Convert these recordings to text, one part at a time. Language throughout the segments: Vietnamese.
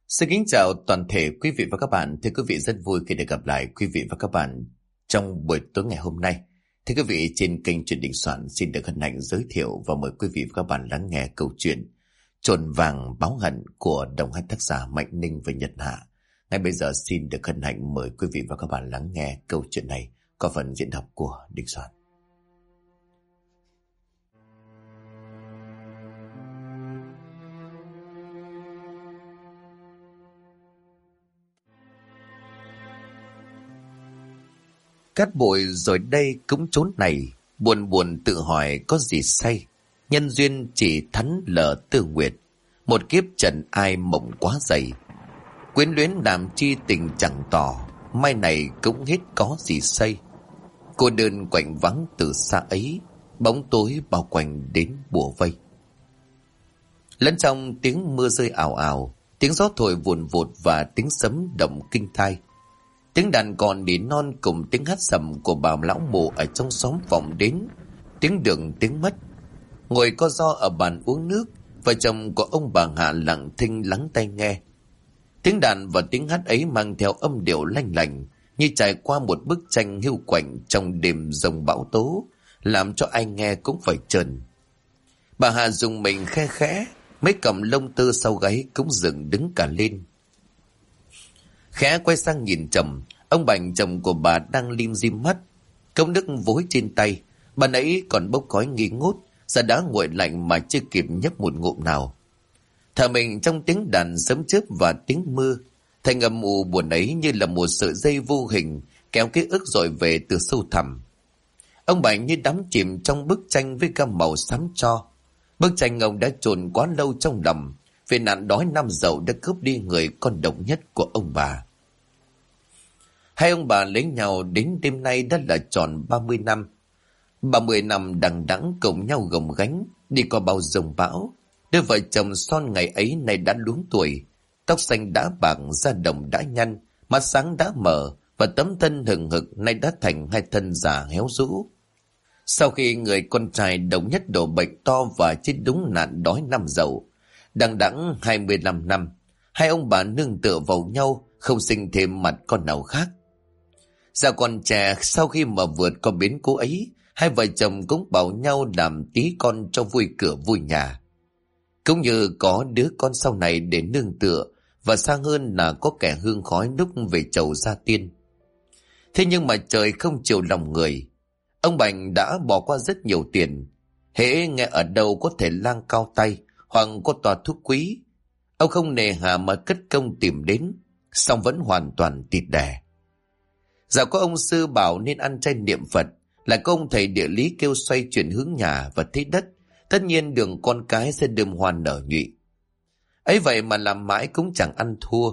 Xin kính chào toàn thể quý vị và các bạn. Thưa quý vị, rất vui khi được gặp lại quý vị và các bạn trong buổi tối ngày hôm nay. Thưa quý vị, trên kênh Chuyện Đình Soạn xin được hân hạnh giới thiệu và mời quý vị và các bạn lắng nghe câu chuyện Chồn vàng báo hận của đồng hai tác giả Mạnh Ninh và Nhật Hạ. Ngay bây giờ xin được hân hạnh mời quý vị và các bạn lắng nghe câu chuyện này có phần diễn đọc của Đình Soạn. Cát bụi rồi đây cũng chốn này, buồn buồn tự hỏi có gì say. Nhân duyên chỉ thắn lờ tư nguyệt, một kiếp trần ai mộng quá dày. Quyến luyến làm chi tình chẳng tỏ, mai này cũng hết có gì say. Cô đơn quạnh vắng từ xa ấy, bóng tối bao quanh đến bùa vây. Lẫn trong tiếng mưa rơi ào ào, tiếng gió thổi vùn vụt và tiếng sấm động kinh tai. Tiếng đàn còn nỉ non cùng tiếng hát sầm của bà lão mụ ở trong xóm vọng đến, tiếng đường tiếng mất. Ngồi co ro ở bàn uống nước, vợ chồng của ông bà Hạ lặng thinh lắng tai nghe. Tiếng đàn và tiếng hát ấy mang theo âm điệu lanh lành, như trải qua một bức tranh hiu quạnh trong đêm rồng bão tố, làm cho ai nghe cũng phải trần. Bà Hạ dùng mình khe khẽ, mấy cọng lông tơ sau gáy cũng dựng đứng cả lên. Khẽ quay sang nhìn chồng, ông Bành chồng của bà đang lim dim mắt, cốc nước vối trên tay, bà nãy còn bốc khói nghi ngút, giờ đã nguội lạnh mà chưa kịp nhấp một ngụm nào. Thở mình trong tiếng đàn sấm chớp và tiếng mưa, thành âm u buồn ấy như là một sợi dây vô hình kéo ký ức dội về từ sâu thẳm. Ông Bành như đắm chìm trong bức tranh với gam màu xám tro. Bức tranh ông đã chôn quá lâu trong lòng, vì nạn đói năm dậu đã cướp đi người con độc nhất của ông bà. Hai ông bà lấy nhau đến đêm nay đã là tròn 30 năm. 30 năm đằng đẵng cùng nhau gồng gánh, đi qua bao giông bão. Đôi vợ chồng son ngày ấy nay đã luống tuổi, tóc xanh đã bạc, da đồng đã nhăn, mắt sáng đã mở, và tấm thân hừng hực nay đã thành hai thân già héo rũ. Sau khi người con trai đồng nhất đổ bệnh to và chết đúng nạn đói năm dậu, đằng đẵng 25 năm, hai ông bà nương tựa vào nhau, không sinh thêm mặt con nào khác. Già còn trẻ, sau khi mà vượt qua biến cố ấy, hai vợ chồng cũng bảo nhau làm tí con cho vui cửa vui nhà. Cũng như có đứa con sau này để nương tựa, và xa hơn là có kẻ hương khói lúc về chầu gia tiên. Thế nhưng mà trời không chiều lòng người. Ông Bành đã bỏ qua rất nhiều tiền. Hễ nghe ở đâu có thể lang cao tay hoặc có tòa thuốc quý, ông không nề hà mà cất công tìm đến, song vẫn hoàn toàn tịt đè. Dạo có ông sư bảo nên ăn chay niệm Phật, lại có ông thầy địa lý kêu xoay chuyển hướng nhà và thế đất, tất nhiên đường con cái sẽ đơm hoa nở nhụy. Ấy vậy mà làm mãi cũng chẳng ăn thua.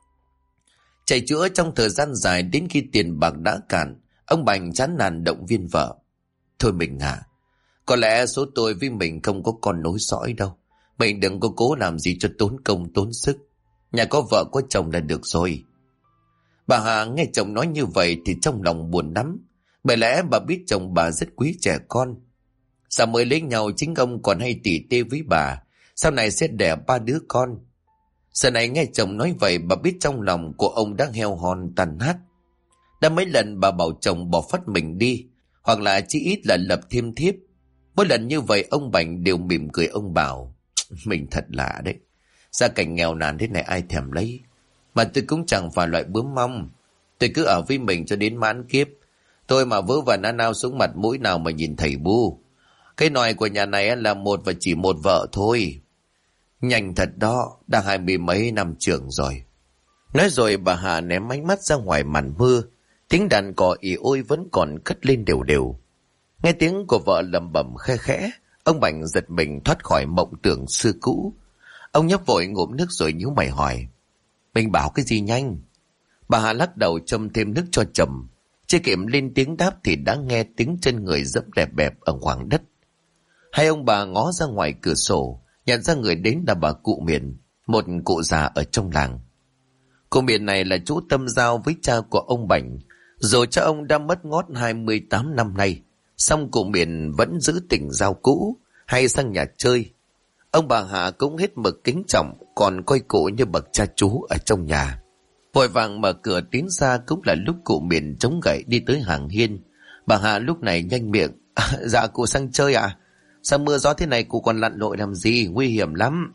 Chạy chữa trong thời gian dài đến khi tiền bạc đã cạn, ông Bành chán nản động viên vợ. Thôi mình hả, có lẽ số tôi với mình không có con nối dõi đâu. Mình đừng có cố làm gì cho tốn công tốn sức. Nhà có vợ có chồng là được rồi. Bà Hà nghe chồng nói như vậy thì trong lòng buồn lắm. Bởi lẽ bà biết chồng bà rất quý trẻ con. Sao mới lấy nhau chính ông còn hay tỉ tê với bà, sau này sẽ đẻ 3 đứa con. Giờ này nghe chồng nói vậy, bà biết trong lòng của ông đang heo hon tàn nát. Đã mấy lần bà bảo chồng bỏ phắt mình đi, hoặc là chỉ ít là lập thêm thiếp. Mỗi lần như vậy ông Bành đều mỉm cười, ông bảo: Mình thật lạ đấy, gia cảnh nghèo nàn thế này ai thèm lấy. Mà tôi cũng chẳng phải loại bướm mong. Tôi cứ ở với mình cho đến mãn kiếp. Tôi mà vớ vẩn ăn nao xuống mặt mũi nào mà nhìn thầy bu. Cái nòi của nhà này là một và chỉ một vợ thôi. Nhanh thật đó, đã 20 mấy năm trưởng rồi. Nói rồi bà Hà ném ánh mắt ra ngoài màn mưa. Tiếng đàn cò ì ôi vẫn còn cất lên đều đều. Nghe tiếng của vợ lẩm bẩm khe khẽ, ông Bành giật mình thoát khỏi mộng tưởng xưa cũ. Ông nhấp vội ngụm nước rồi nhíu mày hỏi: Mình bảo cái gì nhanh? Bà Hà lắc đầu châm thêm nước cho chồng. Chưa kịp lên tiếng đáp thì đã nghe tiếng chân người dẫm lẹp bẹp ở khoảng đất. Hai ông bà ngó ra ngoài cửa sổ, nhận ra người đến là bà cụ Miền, một cụ già ở trong làng. Cụ Miền này là chú tâm giao với cha của ông Bành. Dù cha ông đã mất ngót 28 năm nay, song cụ Miền vẫn giữ tình giao cũ, hay sang nhà chơi. Ông bà Hạ cũng hết mực kính trọng, còn coi cụ như bậc cha chú ở trong nhà. Vội vàng mở cửa tiến ra cũng là lúc cụ Miền chống gậy đi tới hàng hiên. Bà Hạ lúc này nhanh miệng: Dạ cụ sang chơi à? Sao mưa gió thế này cụ còn lặn lội làm gì, nguy hiểm lắm.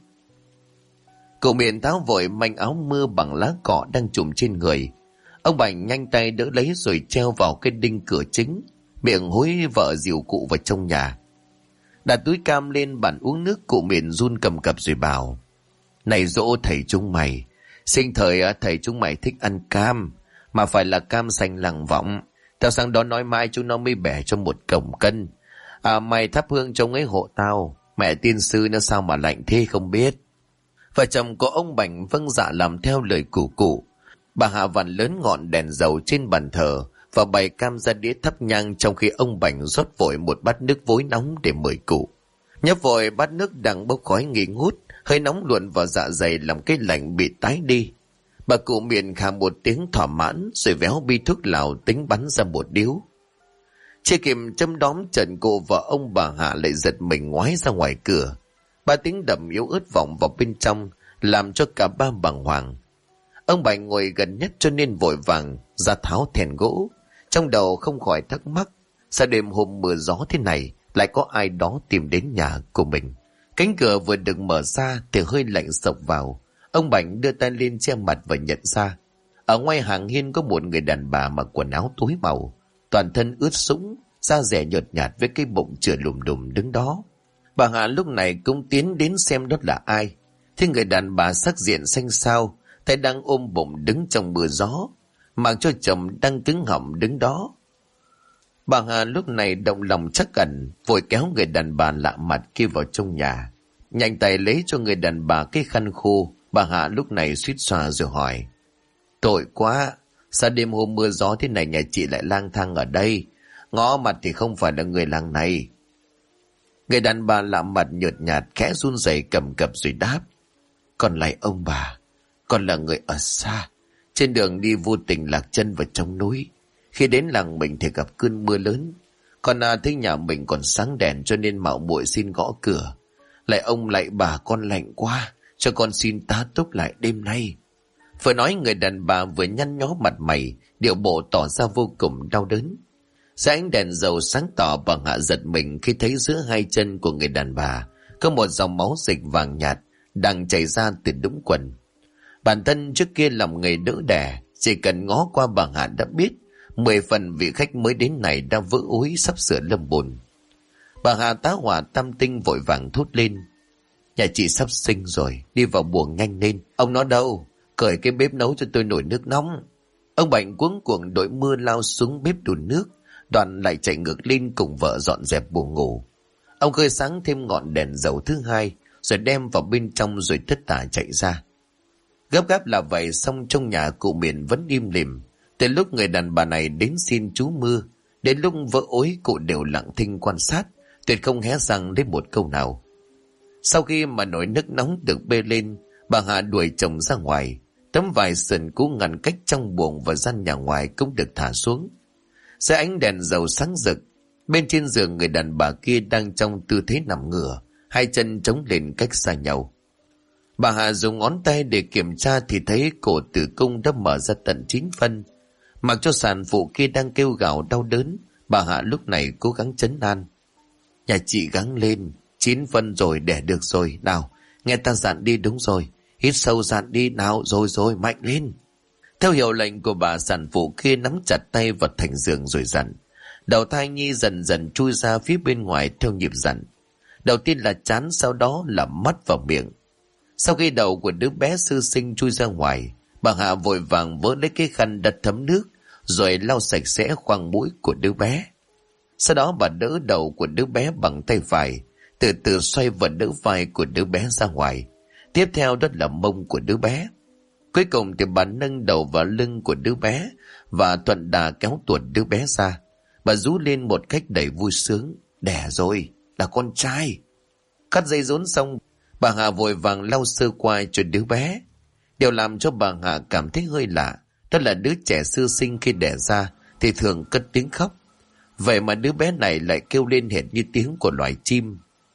Cụ Miền tháo vội manh áo mưa bằng lá cọ đang trùm trên người. Ông Bảnh nhanh tay đỡ lấy rồi treo vào cái đinh cửa chính, miệng hối vợ dìu cụ vào trong nhà. Đặt túi cam lên bàn uống nước, cụ Miền run cầm cập rồi bảo: Này dỗ thầy chúng mày, sinh thời thầy chúng mày thích ăn cam, mà phải là cam xanh lằng võng. Tao sang đó nói mai chúng nó mới bẻ cho 1 cổng cân. Mày thắp hương trong ấy hộ tao. Mẹ tiên sư nó sao mà lạnh thế không biết. Vợ chồng của ông Bảnh vâng dạ làm theo lời của cụ. Bà Hạ vặn lớn ngọn đèn dầu trên bàn thờ và bày cam ra đĩa thắp nhang, trong khi ông Bảnh rót vội một bát nước vối nóng để mời cụ. Nhấp vội bát nước đang bốc khói nghi ngút, hơi nóng luồn vào dạ dày làm cái lạnh bị tái đi. Bà cụ Miền khà một tiếng thỏa mãn rồi véo bi thuốc lào tính bắn ra một điếu. Chưa kịp châm đóm trận, cụ và ông bà Hạ lại giật mình ngoái ra ngoài cửa. Ba tiếng đầm yếu ớt vọng vào bên trong làm cho cả ba bàng hoàng. Ông Bảnh ngồi gần nhất cho nên vội vàng ra tháo thèn gỗ. Trong đầu không khỏi thắc mắc, sao đêm hôm mưa gió thế này lại có ai đó tìm đến nhà của mình. Cánh cửa vừa được mở ra thì hơi lạnh xộc vào. Ông Bảnh đưa tay lên che mặt và nhận ra ở ngoài hàng hiên có một người đàn bà mặc quần áo tối màu, toàn thân ướt sũng, da dẻ nhợt nhạt với cái bụng chừa lùm đùm đứng đó. Bà Hạ lúc này cũng tiến đến xem đó là ai. Thì người đàn bà sắc diện xanh xao, tay đang ôm bụng đứng trong mưa gió, mặc cho chồng đang cứng họng đứng đó. Bà Hà lúc này động lòng chắc ẩn, vội kéo người đàn bà lạ mặt kia vào trong nhà, nhanh tay lấy cho người đàn bà cái khăn khô. Bà Hạ lúc này suýt xoa rồi hỏi: Tội quá, sao đêm hôm mưa gió thế này nhà chị lại lang thang ở đây? Ngó mặt thì không phải là người làng này. Người đàn bà lạ mặt nhợt nhạt khẽ run rẩy cầm cập rồi đáp: Còn lại ông bà, con là người ở xa, trên đường đi vô tình lạc chân vào trong núi. Khi đến làng mình thì gặp cơn mưa lớn. Con thấy nhà mình còn sáng đèn cho nên mạo muội xin gõ cửa. Lại ông lại bà, con lạnh quá, cho con xin tá túc lại đêm nay. Vừa nói người đàn bà vừa nhăn nhó mặt mày, điệu bộ tỏ ra vô cùng đau đớn. Dưới ánh đèn dầu sáng tỏ, bà Hạ giật mình khi thấy giữa hai chân của người đàn bà có một dòng máu dịch vàng nhạt đang chảy ra từ đũng quần. Bản thân trước kia làm nghề đỡ đẻ, chỉ cần ngó qua bà Hạ đã biết 10 phần vị khách mới đến này đang vỡ ối sắp sửa lâm bồn. Bà Hạ tá hỏa tam tinh vội vàng thốt lên: Nhà chị sắp sinh rồi, đi vào buồng nhanh lên. Ông nó đâu? Cởi cái bếp nấu cho tôi nồi nước nóng. Ông Bảnh cuống cuồng đội mưa lao xuống bếp đun nước, đoàn lại chạy ngược lên cùng vợ dọn dẹp buồng ngủ. Ông khơi sáng thêm ngọn đèn dầu thứ hai rồi đem vào bên trong rồi thất tả chạy ra. Gấp gáp là vậy, xong trong nhà cụ Miền vẫn im lìm. Từ lúc người đàn bà này đến xin chú mưa, đến lúc vỡ ối, cụ đều lặng thinh quan sát, tuyệt không hé răng lấy một câu nào. Sau khi mà nồi nước nóng được bê lên, bà Hạ đuổi chồng ra ngoài. Tấm vải sườn cũ ngăn cách trong buồng và gian nhà ngoài cũng được thả xuống. Dưới ánh đèn dầu sáng rực, bên trên giường người đàn bà kia đang trong tư thế nằm ngửa, hai chân chống lên cách xa nhau. Bà Hạ dùng ngón tay để kiểm tra thì thấy cổ tử cung đã mở ra tận 9 phân. Mặc cho sản phụ kia đang kêu gào đau đớn, bà Hạ lúc này cố gắng trấn an: Nhà chị gắng lên, 9 phân rồi, đẻ được rồi. Nào, nghe ta dặn đi. Đúng rồi, hít sâu dặn đi. Nào, rồi, mạnh lên. Theo hiệu lệnh của bà, sản phụ kia nắm chặt tay vào thành giường rồi dặn. Đầu thai nhi dần dần chui ra phía bên ngoài theo nhịp dặn. Đầu tiên là trán, sau đó là mắt và miệng. Sau khi đầu của đứa bé sơ sinh chui ra ngoài, bà Hạ vội vàng vớ lấy cái khăn đã thấm nước rồi lau sạch sẽ khoang mũi của đứa bé. Sau đó bà đỡ đầu của đứa bé bằng tay phải, từ từ xoay và đỡ vai của đứa bé ra ngoài. Tiếp theo đó là mông của đứa bé. Cuối cùng thì bà nâng đầu vào lưng của đứa bé và thuận đà kéo tuột đứa bé ra. Bà rú lên một cách đầy vui sướng: Đẻ rồi, là con trai. Cắt dây rốn xong, bà Hạ vội vàng lau sơ quai cho đứa bé. Điều làm cho bà Hạ cảm thấy hơi lạ, đó là đứa trẻ sơ sinh khi đẻ ra thì thường cất tiếng khóc. Vậy mà đứa bé này lại kêu lên hệt như tiếng của loài chim.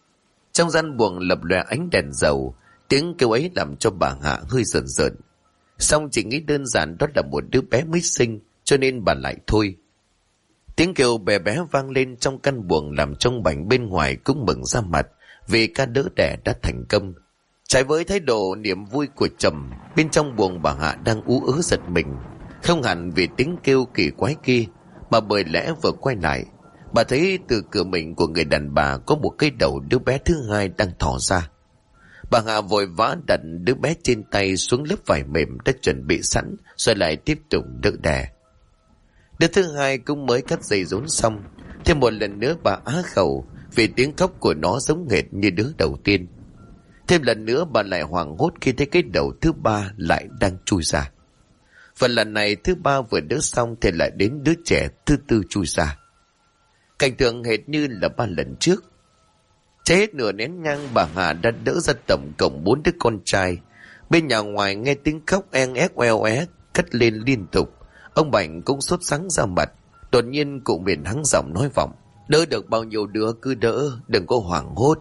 Trong gian buồng lập lòe ánh đèn dầu, tiếng kêu ấy làm cho bà Hạ hơi rợn rợn. Xong chỉ nghĩ đơn giản đó là một đứa bé mới sinh, cho nên bà lại thôi. Tiếng kêu bé bé vang lên trong căn buồng làm trong Bảnh bên ngoài cũng mừng ra mặt vì ca đỡ đẻ đã thành công. Trái với thái độ niềm vui của Trầm, bên trong buồng bà Hạ đang ú ớ giật mình, không hẳn vì tiếng kêu kỳ quái kia, mà bởi lẽ vừa quay lại, bà thấy từ cửa mình của người đàn bà có một cái đầu đứa bé thứ hai đang thò ra. Bà Hạ vội vã đặt đứa bé trên tay xuống lớp vải mềm đã chuẩn bị sẵn, rồi lại tiếp tục đỡ đẻ. Đứa thứ hai cũng mới cắt dây rốn xong, thêm một lần nữa bà á khẩu vì tiếng khóc của nó giống hệt như đứa đầu tiên. Thêm lần nữa bà lại hoảng hốt khi thấy cái đầu thứ ba lại đang chui ra. Và lần này thứ ba vừa đỡ xong thì lại đến đứa trẻ thứ tư chui ra. Cảnh tượng hệt như là 3 lần trước. Cháy hết nửa nén nhang, bà Hà đã đỡ ra tổng cộng 4 đứa con trai. Bên nhà ngoài nghe tiếng khóc en ép oeo é cất lên liên tục. Ông Bảnh cũng sốt sắng ra mặt. Đột nhiên cụ Miền hắng giọng nói vọng: đỡ được bao nhiêu đứa cứ đỡ, đừng có hoảng hốt.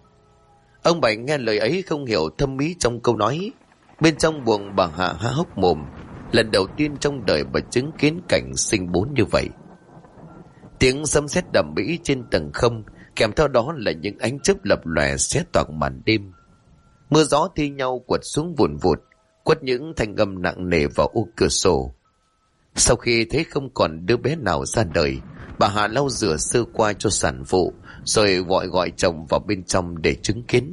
Ông Bảnh nghe lời ấy không hiểu thâm ý trong câu nói. Bên trong buồng bà Hạ há hốc mồm, lần đầu tiên trong đời bà chứng kiến cảnh sinh 4 như vậy. Tiếng sấm sét đầm mỹ trên tầng không, kèm theo đó là những ánh chớp lập lòe xé toạc màn đêm. Mưa gió thi nhau quật xuống vùn vụt, quất những thanh âm nặng nề vào ô cửa sổ. Sau khi thấy không còn đứa bé nào ra đời, bà Hà lau rửa sơ qua cho sản phụ, rồi gọi chồng vào bên trong để chứng kiến.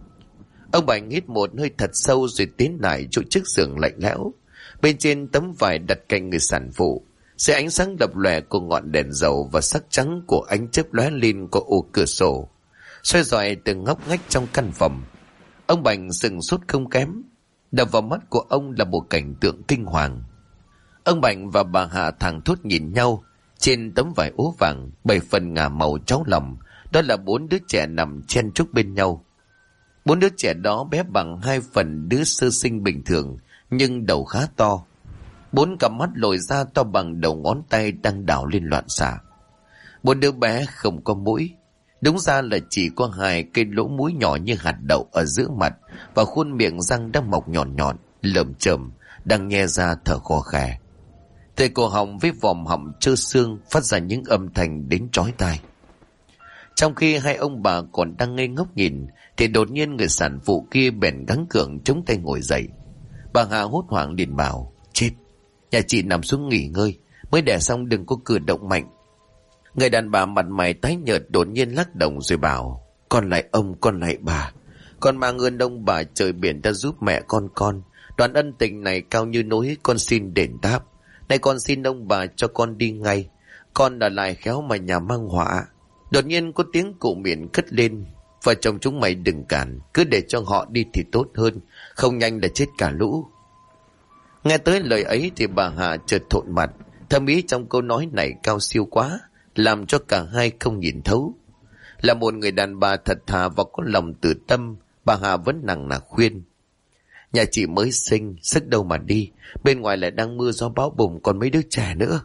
Ông Bảnh hít một hơi thật sâu rồi tiến lại chỗ chiếc giường lạnh lẽo. Bên trên tấm vải đặt cạnh người sản phụ, dưới ánh sáng lập lòe của ngọn đèn dầu và sắc trắng của ánh chớp lóe lên qua ô cửa sổ, soi rọi từng ngóc ngách trong căn phòng. Ông Bảnh sừng sốt không kém. Đập vào mắt của ông là một cảnh tượng kinh hoàng. Ông Bảnh và bà Hạ thẳng thốt nhìn nhau. Trên tấm vải ố vàng 7 phần ngả màu cháu lòng, đó là 4 đứa trẻ nằm chen chúc bên nhau. 4 đứa trẻ đó bé bằng 2 phần đứa sơ sinh bình thường, nhưng đầu khá to. 4 cặp mắt lồi ra to bằng đầu ngón tay đang đảo lên loạn xạ. 4 đứa bé không có mũi, đúng ra là chỉ có 2 cây lỗ mũi nhỏ như hạt đậu ở giữa mặt, và khuôn miệng răng đang mọc nhọn nhọn, lởm chởm, đang nhe ra thở khò khè. Từ cổ họng với vòm họng trơ xương phát ra những âm thanh đến chói tai. Trong khi hai ông bà còn đang ngây ngốc nhìn, thì đột nhiên người sản phụ kia bèn gắng gượng chống tay ngồi dậy. Bà Hà hốt hoảng liền bảo: chết, nhà chị nằm xuống nghỉ ngơi, mới đẻ xong đừng có cử động mạnh. Người đàn bà mặt mày tái nhợt đột nhiên lắc đầu rồi bảo: con lại ông, con lại bà, con mang ơn ông bà trời biển đã giúp mẹ con. Đoàn ân tình này cao như núi, con xin đền đáp. Này con xin ông bà cho con đi ngay, con đã lại khéo mà nhà mang họa. Đột nhiên có tiếng cụ Miền cất lên: vợ chồng chúng mày đừng cản, cứ để cho họ đi thì tốt hơn, không nhanh là chết cả lũ. Nghe tới lời ấy thì bà Hà chợt thộn mặt, thâm ý trong câu nói này cao siêu quá, làm cho cả hai không nhìn thấu. Là một người đàn bà thật thà và có lòng từ tâm, bà Hà vẫn nằng nặc khuyên: nhà chị mới sinh, sức đâu mà đi, bên ngoài lại đang mưa gió bão bùng, còn mấy đứa trẻ nữa.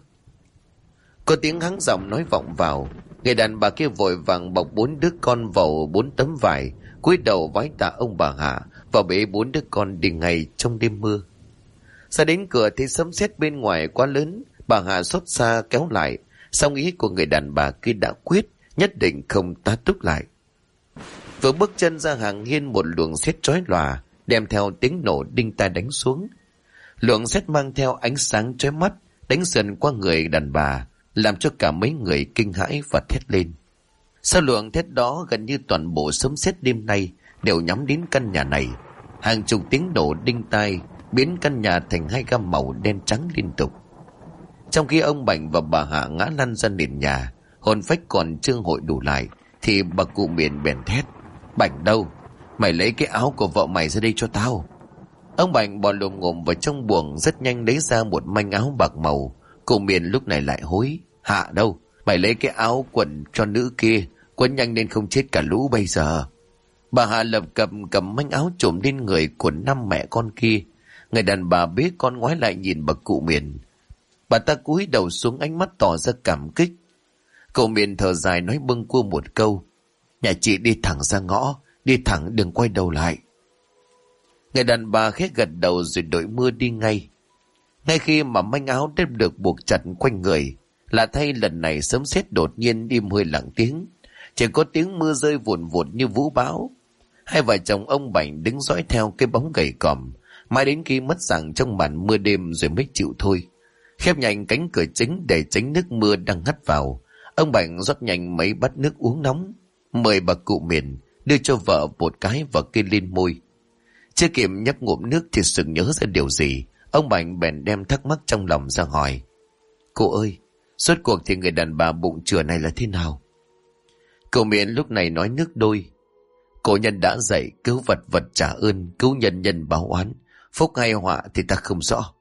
Có tiếng hắng giọng nói vọng vào. Người đàn bà kia vội vàng bọc 4 đứa con vào 4 tấm vải, cúi đầu vái tạ ông bà Hạ và bế 4 đứa con đi ngay trong đêm mưa. Ra đến cửa thì sấm sét bên ngoài quá lớn, bà Hạ xót xa kéo lại, song ý của người đàn bà kia đã quyết, nhất định không tá túc lại. Vừa bước chân ra hàng hiên, một luồng sét chói lòa đem theo tiếng nổ đinh tai đánh xuống. Luồng sét mang theo ánh sáng chói mắt đánh sượn qua người đàn bà, làm cho cả mấy người kinh hãi và thét lên. Sau luồng thét đó, gần như toàn bộ sấm sét đêm nay đều nhắm đến căn nhà này. Hàng chục tiếng nổ đinh tai biến căn nhà thành 2 gam màu đen trắng liên tục. Trong khi ông Bảnh và bà Hạ ngã lăn ra nền nhà, hồn phách còn chưa hội đủ lại, thì bà cụ Miền bèn thét: Bảnh đâu? Mày lấy cái áo của vợ mày ra đây cho tao. Ông Bảnh bò lồm ngồm vào trong buồng, rất nhanh lấy ra một manh áo bạc màu. Cụ Miền lúc này lại hối: Hạ đâu? Mày lấy cái áo quần cho nữ kia, quấn nhanh nên không chết cả lũ bây giờ. Bà Hạ lập cầm manh áo trùm lên người của 5 mẹ con kia. Người đàn bà bế con ngoái lại nhìn bà cụ Miền. Bà ta cúi đầu xuống, ánh mắt tỏ ra cảm kích. Cụ Miền thở dài nói bâng quơ một câu: Nhà chị đi thẳng ra ngõ, đi thẳng đừng quay đầu lại. Người đàn bà khẽ gật đầu rồi đội mưa đi ngay. Ngay khi mà manh áo đã được buộc chặt quanh người, lạ thay lần này sấm sét đột nhiên im hơi lặng tiếng, chỉ có tiếng mưa rơi vụn vụt như vũ bão. Hai vợ chồng ông Bảnh đứng dõi theo cái bóng gầy còm, mãi đến khi mất dạng trong màn mưa đêm rồi mới chịu thôi. Khép nhanh cánh cửa chính để tránh nước mưa đang hắt vào, ông Bảnh rót nhanh mấy bát nước uống nóng, mời bà cụ Miền đưa cho vợ một cái và kê lên môi. Chưa kịp nhấp ngụm nước thì sực nhớ ra điều gì, ông Bảnh bèn đem thắc mắc trong lòng ra hỏi: Cụ ơi, rốt cuộc thì người đàn bà bụng chửa này là thế nào? Cụ Miền lúc này nói nước đôi: Cổ nhân đã dạy cứu vật vật trả ơn, cứu nhân nhân báo oán, phúc hay họa thì ta không rõ.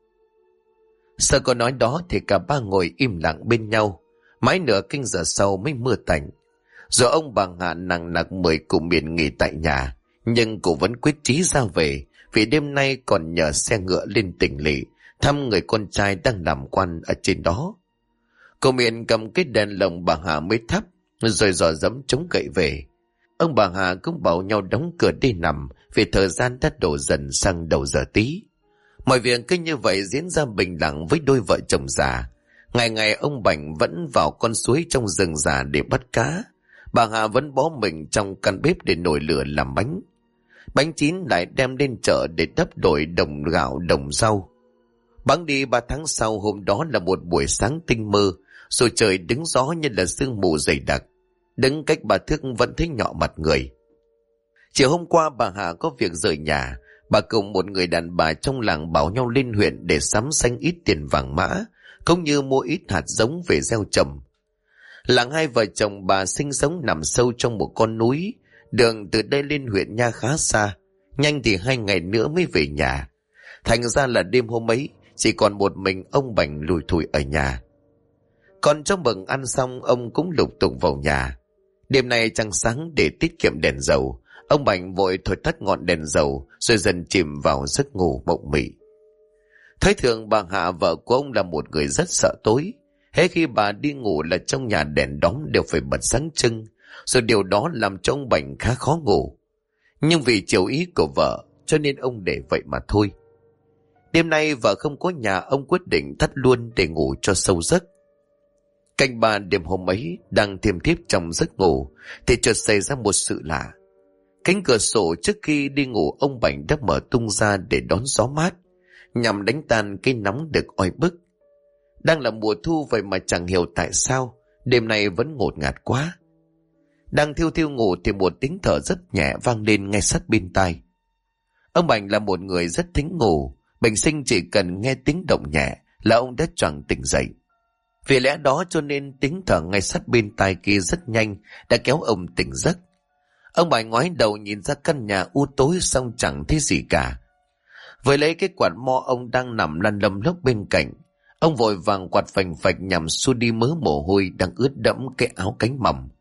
Sau câu nói đó thì cả ba ngồi im lặng bên nhau, mãi nửa canh giờ sau mới mưa tạnh. Rồi ông bà Hạ nặng nặc mời cụ Miền nghỉ tại nhà, nhưng cụ vẫn quyết chí ra về, vì đêm nay còn nhờ xe ngựa lên tỉnh lỵ thăm người con trai đang làm quan ở trên đó. Cụ Miền cầm cái đèn lồng bà Hà mới thắp, rồi dò dẫm chống gậy về. Ông bà Hà cũng bảo nhau đóng cửa đi nằm, vì thời gian đã đổ dần sang đầu giờ tí. Mọi việc cứ như vậy diễn ra bình lặng với đôi vợ chồng già. Ngày ngày ông Bảnh vẫn vào con suối trong rừng già để bắt cá, bà Hà vẫn bó mình trong căn bếp để nổi lửa làm bánh. Bánh chín lại đem lên chợ để đắp đổi đồng gạo đồng rau. Bẵng đi 3 tháng sau, hôm đó là một buổi sáng tinh mơ, rồi trời đứng gió như là sương mù dày đặc, đứng cách 3 thước vẫn thấy nhọ mặt người. Chiều hôm qua bà Hà có việc rời nhà, bà cùng một người đàn bà trong làng bảo nhau lên huyện để sắm xanh ít tiền vàng mã, cũng như mua ít hạt giống về gieo trồng. Làng hai vợ chồng bà sinh sống nằm sâu trong một con núi, đường từ đây lên huyện Nha khá xa, nhanh thì 2 ngày nữa mới về nhà. Thành ra là đêm hôm ấy chỉ còn một mình ông Bảnh lủi thủi ở nhà. Còn trong bừng ăn xong, ông cũng lục tục vào nhà. Đêm nay trăng sáng, để tiết kiệm đèn dầu, ông Bảnh vội thổi tắt ngọn đèn dầu rồi dần chìm vào giấc ngủ mộng mị. Thấy thường bà Hạ vợ của ông là một người rất sợ tối. Hễ khi bà đi ngủ là trong nhà đèn đóm đều phải bật sáng trưng, rồi điều đó làm cho ông Bảnh khá khó ngủ. Nhưng vì chiều ý của vợ cho nên ông để vậy mà thôi. Đêm nay vợ không có nhà, ông quyết định tắt luôn để ngủ cho sâu giấc. Canh ba đêm hôm ấy đang thiêm thiếp trong giấc ngủ thì chợt xảy ra một sự lạ. Cánh cửa sổ trước khi đi ngủ ông Bảnh đã mở tung ra để đón gió mát, nhằm đánh tan cái nóng được oi bức. Đang là mùa thu vậy mà chẳng hiểu tại sao đêm nay vẫn ngột ngạt quá. Đang thiêu thiêu ngủ thì một tiếng thở rất nhẹ vang lên ngay sát bên tai. Ông Bảnh là một người rất thính ngủ, bình sinh chỉ cần nghe tiếng động nhẹ là ông đã choàng tỉnh dậy. Vì lẽ đó cho nên tiếng thở ngay sát bên tai kia rất nhanh đã kéo ông tỉnh giấc. Ông Bảnh ngoái đầu nhìn ra căn nhà u tối xong chẳng thấy gì cả. Với lấy cái quạt mo ông đang nằm lăn lầm lốc bên cạnh, ông vội vàng quạt phành phạch nhằm xua đi mớ mồ hôi đang ướt đẫm cái áo cánh mỏng.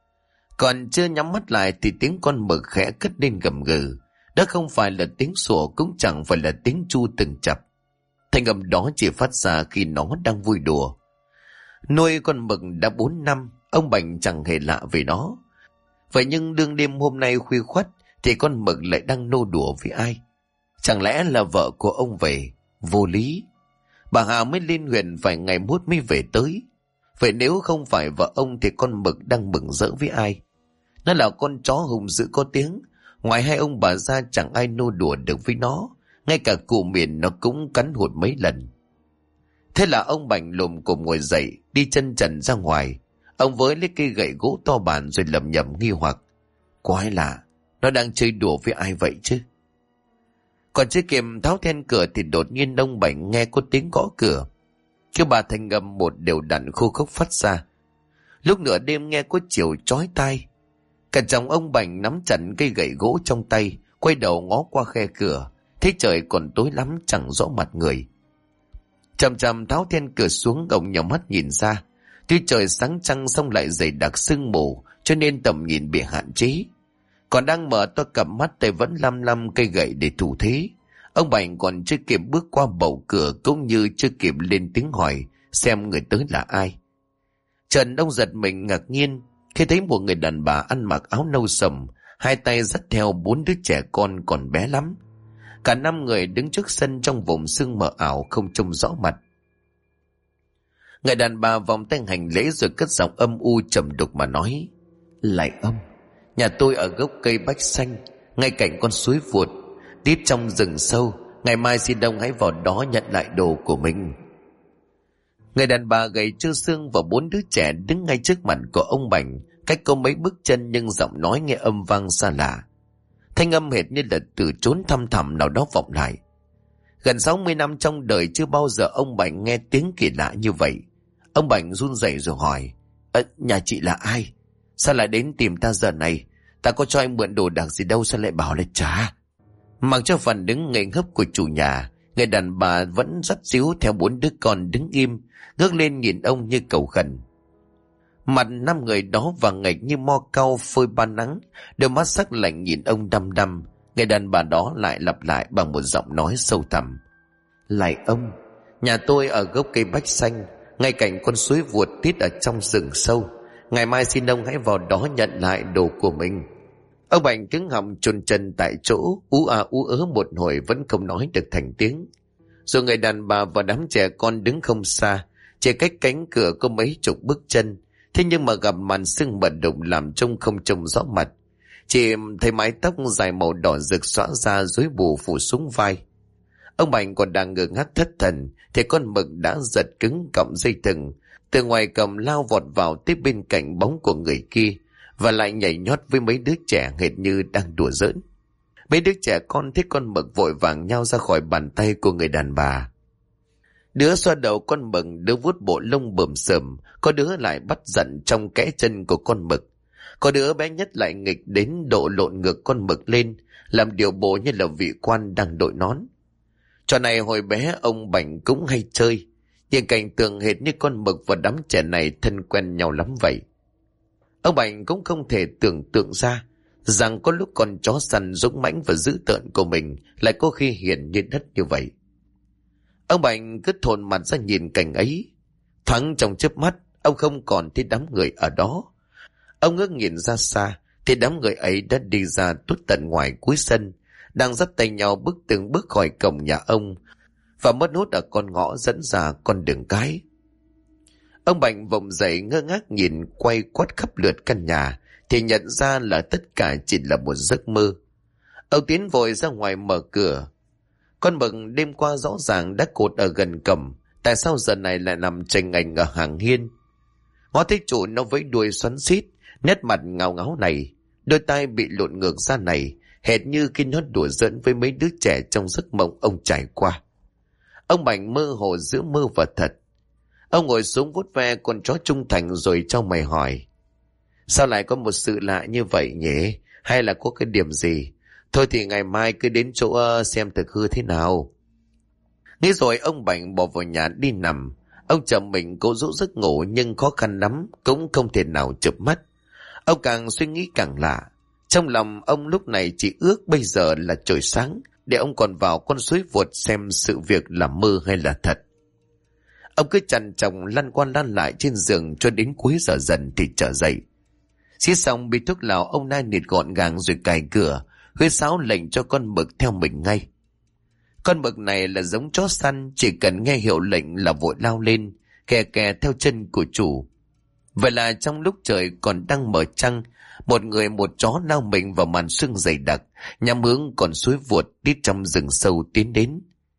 Còn chưa nhắm mắt lại thì tiếng con mực khẽ cất lên gầm gừ. Đó không phải là tiếng sủa, cũng chẳng phải là tiếng chu từng chập. Thanh âm đó chỉ phát ra khi nó đang vui đùa. Nuôi con mực đã 4 năm, ông Bảnh chẳng hề lạ về nó. Vậy nhưng đương đêm hôm nay khuya khoắt thì con mực lại đang nô đùa với ai? Chẳng lẽ là vợ của ông về? Vô lý. Bà Hà mới lên huyện vài ngày mốt mới về tới. Vậy nếu không phải vợ ông thì con mực đang mừng rỡ với ai? Nó là con chó hùng dữ có tiếng, ngoài hai ông bà ra chẳng ai nô đùa được với nó. Ngay cả cụ Miền nó cũng cắn hụt mấy lần. Thế là ông Bảnh lồm cồm ngồi dậy, đi chân trần ra ngoài. Ông với lấy cây gậy gỗ to bản rồi lẩm nhẩm nghi hoặc: quái lạ, nó đang chơi đùa với ai vậy chứ? Còn chưa kịp tháo then cửa thì đột nhiên ông Bảnh nghe có tiếng gõ cửa. Cái bà thanh âm một đều đặn khô khốc phát ra. Lúc nửa đêm nghe có chiều chói tai. Cả chồng ông Bảnh nắm chặt cây gậy gỗ trong tay, quay đầu ngó qua khe cửa, thấy trời còn tối lắm chẳng rõ mặt người. Chậm chậm tháo then cửa xuống, ông nhắm mắt nhìn ra. Tuy trời sáng trăng xong lại dày đặc sương mù, cho nên tầm nhìn bị hạn chế. Còn đang mở to cặp mắt tay vẫn lăm lăm cây gậy để thủ thế. Ông Bảnh còn chưa kịp bước qua bầu cửa, cũng như chưa kịp lên tiếng hỏi xem người tới là ai. Trần ông giật mình ngạc nhiên, khi thấy một người đàn bà ăn mặc áo nâu sầm, hai tay dắt theo 4 đứa trẻ con còn bé lắm. Cả 5 người đứng trước sân trong vùng sương mờ ảo không trông rõ mặt. Người đàn bà vòng tay hành lễ rồi cất giọng âm u trầm đục mà nói: Lạy ông, nhà tôi ở gốc cây bách xanh, ngay cạnh con suối Vuột, tít trong rừng sâu. Ngày mai xin ông hãy vào đó nhận lại đồ của mình. Người đàn bà gầy trơ xương và 4 đứa trẻ đứng ngay trước mặt của ông Bảnh, cách có mấy bước chân nhưng giọng nói nghe âm vang xa lạ. Thanh âm hệt như là từ chốn thăm thẳm nào đó vọng lại. Gần 60 năm trong đời chưa bao giờ ông Bảnh nghe tiếng kỳ lạ như vậy. Ông Bảnh run rẩy rồi hỏi: Nhà chị là ai? Sao lại đến tìm ta giờ này? Ta có cho anh mượn đồ đạc gì đâu, sao lại bảo là trả? Mặc cho phần đứng ngây ngốc của chủ nhà, người đàn bà vẫn dắt díu theo 4 đứa con đứng im, ngước lên nhìn ông như cầu khẩn. Mặt 5 người đó vàng nghệch như mo cau phơi ban nắng, đôi mắt sắc lạnh nhìn ông đăm đăm. Người đàn bà đó lại lặp lại bằng một giọng nói sâu thẳm: Lạy ông, nhà tôi ở gốc cây bách xanh, ngay cạnh con suối Vuột tít ở trong rừng sâu. Ngày mai xin ông hãy vào đó nhận lại đồ của mình. Ông Bảnh cứng họng chôn chân tại chỗ, ú a ú ớ một hồi vẫn không nói được thành tiếng. Rồi người đàn bà và đám trẻ con đứng không xa, chỉ cách cánh cửa có mấy chục bước chân. Thế nhưng mà gặp màn sương mờ đục làm trông không trông rõ mặt, chỉ thấy mái tóc dài màu đỏ rực xõa ra rối bù phủ xuống vai. Ông Bảnh còn đang ngơ ngác thất thần thì con mực đã giật cứng cọng dây thừng, từ ngoài cầm lao vọt vào tiếp bên cạnh bóng của người kia, và lại nhảy nhót với mấy đứa trẻ hệt như đang đùa giỡn. Mấy đứa trẻ con thấy con mực vội vàng nhao ra khỏi bàn tay của người đàn bà. Đứa xoa đầu con mực, đứa vuốt bộ lông bờm sờm, có đứa lại bắt giận trong kẽ chân của con mực, có đứa bé nhất lại nghịch đến độ lộn ngược con mực lên, làm điều bộ như là vị quan đang đội nón. Trò này hồi bé ông Bảnh cũng hay chơi, nhưng cảnh tượng hệt như con mực và đám trẻ này thân quen nhau lắm vậy. Ông Bảnh cũng không thể tưởng tượng ra rằng có lúc con chó săn dũng mãnh và dữ tợn của mình lại có khi hiển như đất như vậy. Ông Bảnh cứ thồn mặt ra nhìn cảnh ấy. Thoáng trong chớp mắt, ông không còn thấy đám người ở đó. Ông ngước nhìn ra xa thì đám người ấy đã đi ra tuốt tận ngoài cuối sân, đang dắt tay nhau bước từng bước khỏi cổng nhà ông và mất hút ở con ngõ dẫn ra con đường cái. Ông Bảnh vùng dậy ngơ ngác nhìn quay quát khắp lượt căn nhà thì nhận ra là tất cả chỉ là một giấc mơ. Ông tiến vội ra ngoài mở cửa. Con mực đêm qua rõ ràng đã cột ở gần cổng, tại sao giờ này lại nằm chềnh nghênh ở hàng hiên? Ngó thấy chủ nó với đuôi xoắn xít, nét mặt ngáo ngáo này, đôi tai bị lộn ngược ra này, hệt như khi nó đùa giỡn với mấy đứa trẻ trong giấc mộng ông trải qua. Ông Bảnh mơ hồ giữa mơ và thật. Ông ngồi xuống vuốt ve con chó trung thành rồi trao mày hỏi: Sao lại có một sự lạ như vậy nhỉ? Hay là có cái điểm gì? Thôi thì ngày mai cứ đến chỗ xem thực hư thế nào. Nghĩ rồi ông Bảnh bỏ vào nhà đi nằm. Ông chồng mình cố dỗ giấc ngủ nhưng khó khăn lắm, cũng không thể nào chợp mắt. Ông càng suy nghĩ càng lạ. Trong lòng ông lúc này chỉ ước bây giờ là trời sáng, để ông còn vào con suối Vuột xem sự việc là mơ hay là thật. Ông cứ chằn chòng lăn qua lăn lại trên giường cho đến cuối giờ dần thì trở dậy. Xiết xong bị thuốc lào, ông nai nịt gọn gàng rồi cài cửa, huyết sáo lệnh cho con mực theo mình ngay. Con mực này là giống chó săn, chỉ cần nghe hiệu lệnh là vội lao lên, kè kè theo chân của chủ. Vậy là trong lúc trời còn đang mở trăng, một người một chó lao mình vào màn sương dày đặc, nhắm hướng con suối Vuột tít trong rừng sâu tiến đến.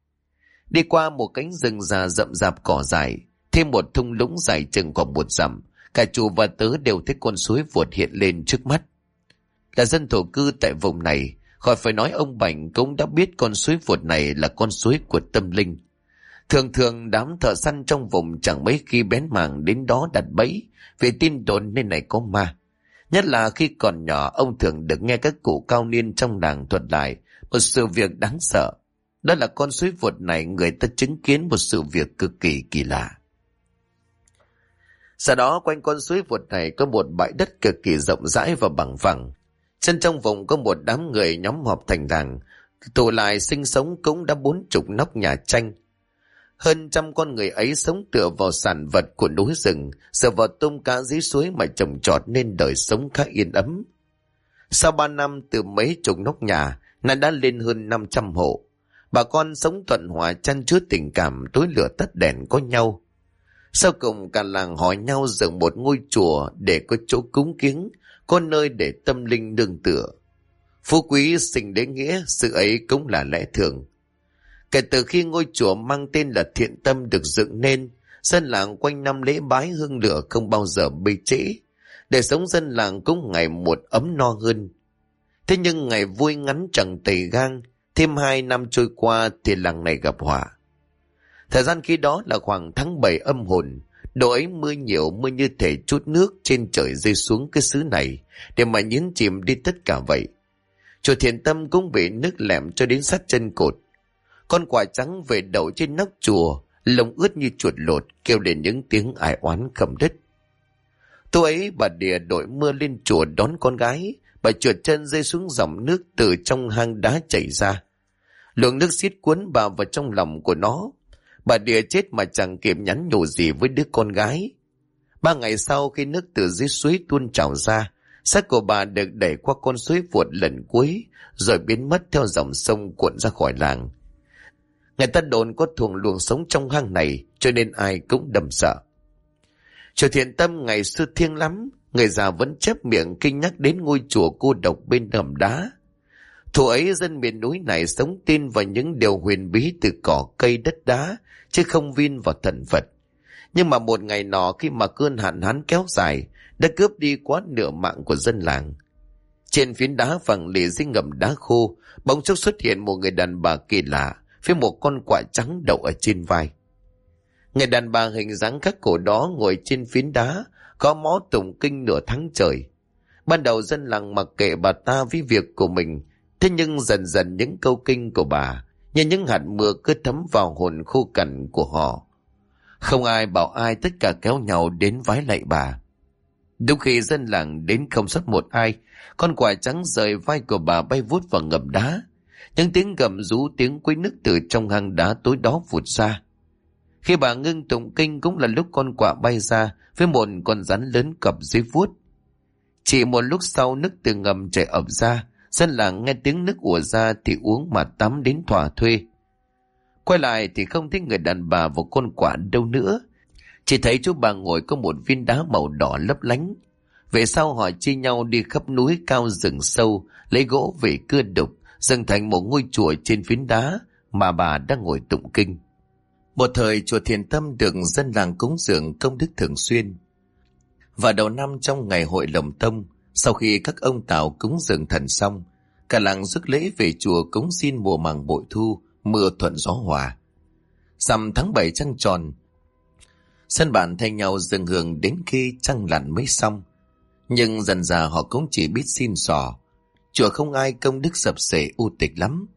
Đi qua một cánh rừng già rậm rạp cỏ dại, thêm một thung lũng dài chừng khoảng 1 dặm, cả chủ và tớ đều thấy con suối Vuột hiện lên trước mắt. Là dân thổ cư tại vùng này, khỏi phải nói ông Bảnh cũng đã biết con suối Vuột này là con suối của tâm linh. Thường thường đám thợ săn trong vùng chẳng mấy khi bén mảng đến đó đặt bẫy, vì tin đồn nơi này có ma. Nhất là khi còn nhỏ, ông thường được nghe các cụ cao niên trong làng thuật lại một sự việc đáng sợ. Đó là con suối Vuột này người ta chứng kiến một sự việc cực kỳ kỳ lạ. Sau đó quanh con suối Vuột này có một bãi đất cực kỳ rộng rãi và bằng phẳng. Chân trong vùng có một đám người nhóm họp thành làng, tụ lại sinh sống cũng đã 40 nóc nhà tranh. Hơn trăm con người ấy sống tựa vào sản vật của núi rừng, dựa vào tôm cá dưới suối mà trồng trọt nên đời sống khá yên ấm. Sau 3 năm từ mấy chục nóc nhà, nay đã lên hơn 500 hộ. Bà con sống thuận hòa, chan chứa tình cảm, tối lửa tắt đèn có nhau. Sau cùng cả làng hỏi nhau dựng một ngôi chùa để có chỗ cúng kiếng, có nơi để tâm linh nương tựa. Phú quý sinh đế nghĩa, sự ấy cũng là lẽ thường. Kể từ khi ngôi chùa mang tên là Thiện Tâm được dựng nên, dân làng quanh năm lễ bái hương lửa không bao giờ bê trễ. Đời sống dân làng cũng ngày một ấm no hơn. Thế nhưng ngày vui ngắn chẳng tầy gang, thêm 2 năm trôi qua thì làng này gặp họa. Thời gian khi đó là khoảng tháng 7 âm hồn, độ ấy mưa nhiều, mưa như thể chút nước trên trời rơi xuống cái xứ này để mà nhấn chìm đi tất cả vậy. Chùa Thiện Tâm cũng bị nước lẹm cho đến sát chân cột. Con quạ trắng về đậu trên nóc chùa, lông ướt như chuột lột, kêu lên những tiếng ai oán khẩm đứt. Tối ấy bà Địa đội mưa lên chùa đón con gái, bà trượt chân rơi xuống dòng nước từ trong hang đá chảy ra. Luồng nước xiết cuốn bà vào trong lòng của nó. Bà Địa chết mà chẳng kịp nhắn nhủ gì với đứa con gái. 3 ngày sau khi nước từ dưới suối tuôn trào ra, xác của bà được đẩy qua con suối Vuột lần cuối, rồi biến mất theo dòng sông cuộn ra khỏi làng. Người ta đồn có thuồng luồng sống trong hang này, cho nên ai cũng đầm sợ. Chùa Thiện Tâm ngày xưa thiêng lắm, người già vẫn chép miệng kinh nhắc đến ngôi chùa cô độc bên hầm đá. Thủ ấy dân miền núi này sống tin vào những điều huyền bí từ cỏ cây đất đá, chứ không vin vào thần Phật. Nhưng mà một ngày nọ khi mà cơn hạn hán kéo dài đã cướp đi quá nửa mạng của dân làng. Trên phiến đá phẳng lì dưới ngầm đá khô, bỗng chốc xuất hiện một người đàn bà kỳ lạ với một con quạ trắng đậu ở trên vai. Người đàn bà hình dáng khắc cổ đó ngồi trên phiến đá, có mó tụng kinh nửa tháng trời. Ban đầu dân làng mặc kệ bà ta với việc của mình, thế nhưng dần dần những câu kinh của bà như những hạt mưa cứ thấm vào hồn khô cằn của họ. Không ai bảo ai, tất cả kéo nhau đến vái lạy bà. Đúng khi dân làng đến không sót một ai, con quạ trắng rời vai của bà bay vút vào ngầm đá. Những tiếng gầm rú, tiếng quấy nức từ trong hang đá tối đó vụt ra. Khi bà ngưng tụng kinh cũng là lúc con quạ bay ra với một con rắn lớn cập dưới vuốt. Chỉ một lúc sau nước từ ngầm chảy ập ra, dân làng nghe tiếng nước ùa ra thì uống mà tắm đến thỏa thuê. Quay lại thì không thấy người đàn bà và con quạ đâu nữa, chỉ thấy chú bà ngồi có một viên đá màu đỏ lấp lánh. Về sau họ chia nhau đi khắp núi cao rừng sâu, lấy gỗ về cưa đục, dựng thành một ngôi chùa trên phiến đá mà bà đang ngồi tụng kinh. Một thời chùa Thiện Tâm được dân làng cúng dường công đức thường xuyên. Và đầu năm trong ngày hội lồng tông, sau khi các ông Tào cúng dường thần xong, cả làng rước lễ về chùa cúng xin mùa màng bội thu, mưa thuận gió hòa. Rằm tháng 7 trăng tròn, dân bản thay nhau dâng hương đến khi trăng lặn mới xong. Nhưng dần dà họ cũng chỉ biết xin xỏ. Chùa không ai công đức sập sệ u tịch lắm.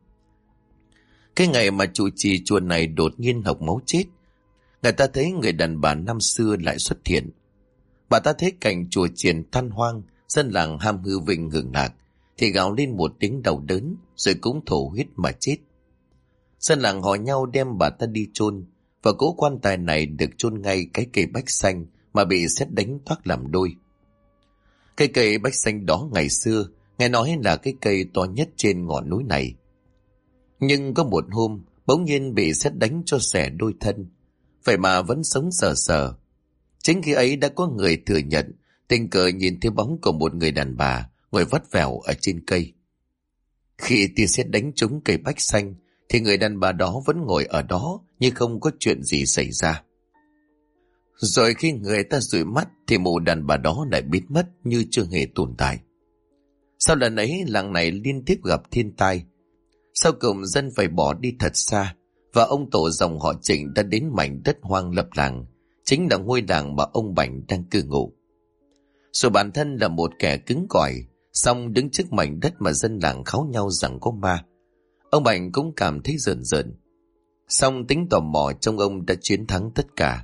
Cái ngày mà trụ trì chùa này đột nhiên hộc máu chết, người ta thấy người đàn bà năm xưa lại xuất hiện. Bà ta thấy cảnh chùa chiền than hoang, dân làng ham hư vinh hưởng lạc, thì gào lên một tiếng đau đớn, rồi cũng thổ huyết mà chết. Dân làng hỏi nhau đem bà ta đi chôn, và cỗ quan tài này được chôn ngay cái cây bách xanh mà bị sét đánh toác làm đôi. Cây cây bách xanh đó ngày xưa nghe nói là cái cây to nhất trên ngọn núi này. Nhưng có một hôm bỗng nhiên bị sét đánh cho xẻ đôi thân, vậy mà vẫn sống sờ sờ. Chính khi ấy đã có người thừa nhận tình cờ nhìn thấy bóng của một người đàn bà ngồi vắt vẻo ở trên cây. Khi tia sét đánh trúng cây bách xanh thì người đàn bà đó vẫn ngồi ở đó như không có chuyện gì xảy ra. Rồi khi người ta dụi mắt thì mụ đàn bà đó lại biến mất như chưa hề tồn tại. Sau lần ấy làng này liên tiếp gặp thiên tai. Sau cùng dân phải bỏ đi thật xa, và ông tổ dòng họ Trịnh đã đến mảnh đất hoang lập làng, chính là ngôi làng mà ông Bảnh đang cư ngụ. Dù bản thân là một kẻ cứng cỏi, song đứng trước mảnh đất mà dân làng kháo nhau rằng có ma, ông Bảnh cũng cảm thấy rợn rợn. Song tính tò mò trong ông đã chiến thắng tất cả.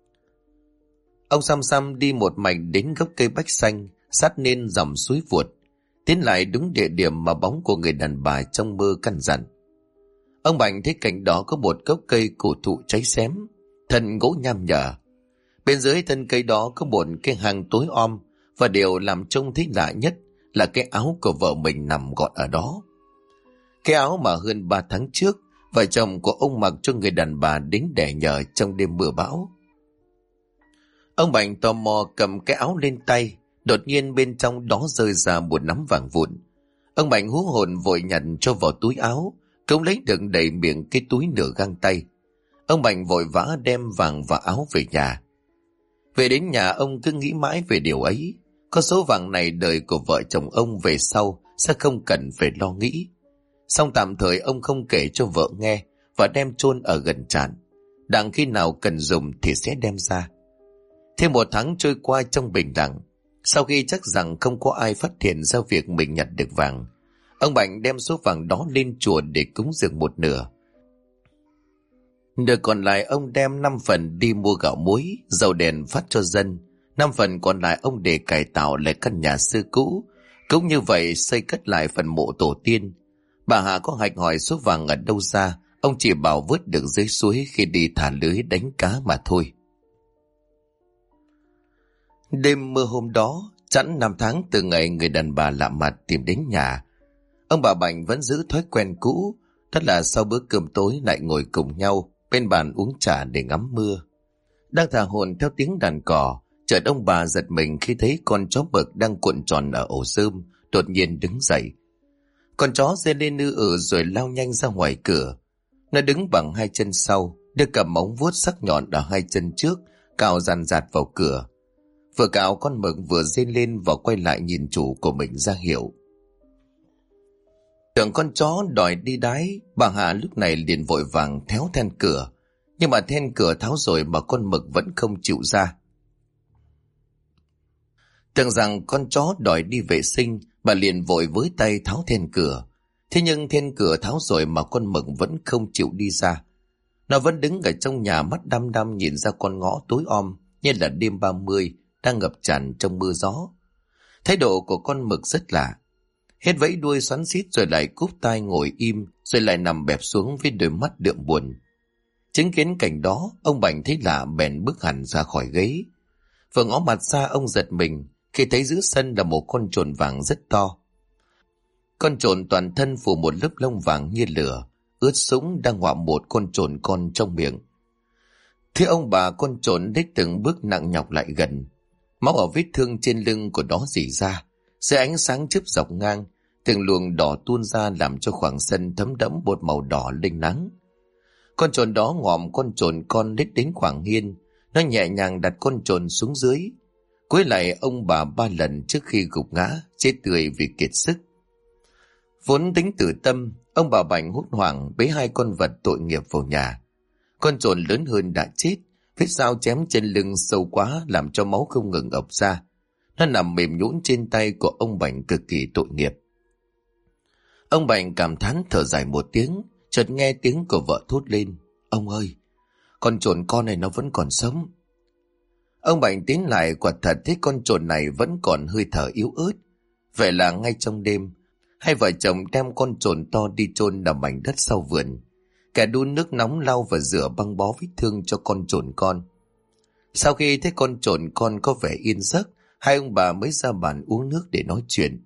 Ông xăm xăm đi một mạch đến gốc cây bách xanh sát nên dòng suối Vuột, tiến lại đúng địa điểm mà bóng của người đàn bà trong mơ căn dặn. Ông Bành thấy cạnh đó có một gốc cây cổ thụ cháy xém, thân gỗ nham nhở. Bên dưới thân cây đó có một cái hang tối om, và điều làm trông thấy lạ nhất là cái áo của vợ mình nằm gọn ở đó. Cái áo mà hơn 3 tháng trước vợ chồng của ông mặc cho người đàn bà đến đẻ nhờ trong đêm mưa bão. Ông Bành tò mò cầm cái áo lên tay, đột nhiên bên trong đó rơi ra một nắm vàng vụn. Ông Bành hú hồn vội nhặt cho vào túi áo, cũng lấy đựng đầy miệng cái túi nửa găng tay. Ông Bành vội vã đem vàng và áo về nhà. Về đến nhà ông cứ nghĩ mãi về điều ấy. Có số vàng này đời của vợ chồng ông về sau sẽ không cần phải lo nghĩ. Xong tạm thời ông không kể cho vợ nghe và đem chôn ở gần tràn. Đặng khi nào cần dùng thì sẽ đem ra. Thêm 1 tháng trôi qua trong bình lặng. Sau khi chắc rằng không có ai phát hiện ra việc mình nhặt được vàng, ông Bành đem số vàng đó lên chùa để cúng dường một nửa. Nửa còn lại ông đem 5 phần đi mua gạo muối, dầu đèn phát cho dân. 5 phần còn lại ông để cải tạo lại căn nhà xưa cũ, cũng như vậy xây cất lại phần mộ tổ tiên. Bà Hà có hạch hỏi số vàng ở đâu ra, ông chỉ bảo vớt được dưới suối khi đi thả lưới đánh cá mà thôi. Đêm mưa hôm đó, chẵn 5 tháng từ ngày người đàn bà lạ mặt tìm đến nhà, ông bà Bành vẫn giữ thói quen cũ, đó là sau bữa cơm tối lại ngồi cùng nhau bên bàn uống trà để ngắm mưa. Đang thả hồn theo tiếng đàn cò, chợt ông bà giật mình khi thấy con chó mực đang cuộn tròn ở ổ rơm đột nhiên đứng dậy. Con chó rên lên ư rồi lao nhanh ra ngoài cửa. Nó đứng bằng 2 chân sau, đưa cầm móng vuốt sắc nhọn ở 2 chân trước, cào dàn dạt vào cửa. Vừa cào con mực vừa rên lên và quay lại nhìn chủ của mình ra hiệu. Tưởng con chó đòi đi đái, bà Hà lúc này liền vội vàng tháo then cửa. Nhưng mà then cửa tháo rồi mà con mực vẫn không chịu ra. Tưởng rằng con chó đòi đi vệ sinh, bà liền vội với tay tháo then cửa. Thế nhưng then cửa tháo rồi mà con mực vẫn không chịu đi ra. Nó vẫn đứng ở trong nhà mắt đăm đăm nhìn ra con ngõ tối om như là đêm 30 đang ngập tràn trong mưa gió. Thái độ của con mực rất lạ. Hết vẫy đuôi xoắn xít rồi lại cúp tai ngồi im, rồi lại nằm bẹp xuống với đôi mắt đượm buồn. Chứng kiến cảnh đó, ông Bành thấy lạ bèn bước hẳn ra khỏi ghế. Vừa ngó mặt ra ông giật mình khi thấy giữa sân là một con trồn vàng rất to. Con trồn toàn thân phủ một lớp lông vàng như lửa, ướt sũng đang ngoạm một con trồn con trong miệng. Thế ông bà con trồn đích từng bước nặng nhọc lại gần. Máu ở vết thương trên lưng của nó rỉ ra, dưới ánh sáng chớp dọc ngang, từng luồng đỏ tuôn ra làm cho khoảng sân thấm đẫm một màu đỏ linh nắng. Con trồn đó ngòm con trồn con lết đến khoảng hiên, nó nhẹ nhàng đặt con trồn xuống dưới, cúi lại ông bà 3 lần trước khi gục ngã, chết tươi vì kiệt sức. Vốn tính tử tâm, ông bà Bành hốt hoảng bế 2 con vật tội nghiệp vào nhà. Con trồn lớn hơn đã chết, vết dao chém trên lưng sâu quá làm cho máu không ngừng ộc ra. Nó nằm mềm nhũn trên tay của ông Bành cực kỳ tội nghiệp. Ông Bành cảm thán thở dài một tiếng, chợt nghe tiếng của vợ thốt lên: "Ông ơi, con trồn con này nó vẫn còn sống." Ông Bành tiến lại, quả thật thấy con trồn này vẫn còn hơi thở yếu ớt. Vậy là ngay trong đêm, 2 vợ chồng đem con trồn to đi chôn ở mảnh đất sau vườn. Kẻ đun nước nóng lau và rửa băng bó vết thương cho con trồn con. Sau khi thấy con trồn con có vẻ yên giấc, 2 ông bà mới ra bàn uống nước để nói chuyện.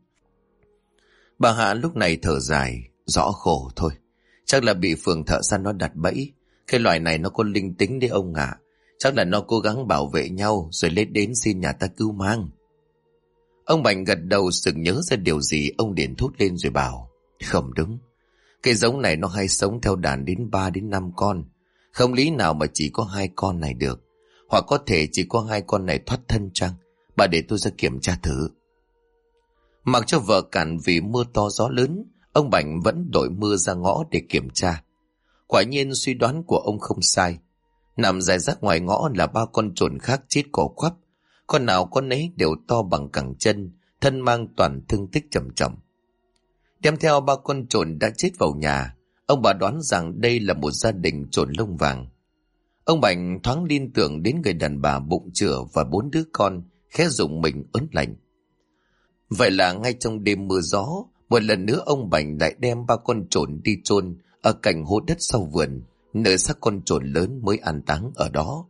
Bà Hạ lúc này thở dài: "Rõ khổ thôi, chắc là bị phường thợ săn nó đặt bẫy. Cái loài này nó có linh tính đấy ông ạ. Chắc là nó cố gắng bảo vệ nhau rồi lết đến xin nhà ta cứu mang." Ông Bành gật đầu, sực nhớ ra điều gì, ông liền thốt lên rồi bảo: "Không đúng, cái giống này nó hay sống theo đàn đến 3 đến 5 con. Không lý nào mà chỉ có 2 con này được. Hoặc có thể chỉ có 2 con này thoát thân chăng? Bà để tôi ra kiểm tra thử." Mặc cho vợ cản vì mưa to gió lớn, ông Bành vẫn đội mưa ra ngõ để kiểm tra. Quả nhiên suy đoán của ông không sai. Nằm rải rác ngoài ngõ là 3 con trồn khác chết cỏ quắp. Con nào con ấy đều to bằng cẳng chân, thân mang toàn thương tích trầm trọng. Đem theo 3 con trồn đã chết vào nhà, ông bà đoán rằng đây là một gia đình trồn lông vàng. Ông Bành thoáng liên tưởng đến người đàn bà bụng chửa và 4 đứa con, khẽ rụng mình ớn lạnh. Vậy là ngay trong đêm mưa gió, một lần nữa ông Bành lại đem 3 con trồn đi chôn ở cạnh hố đất sau vườn, nơi xác con trồn lớn mới an táng ở đó.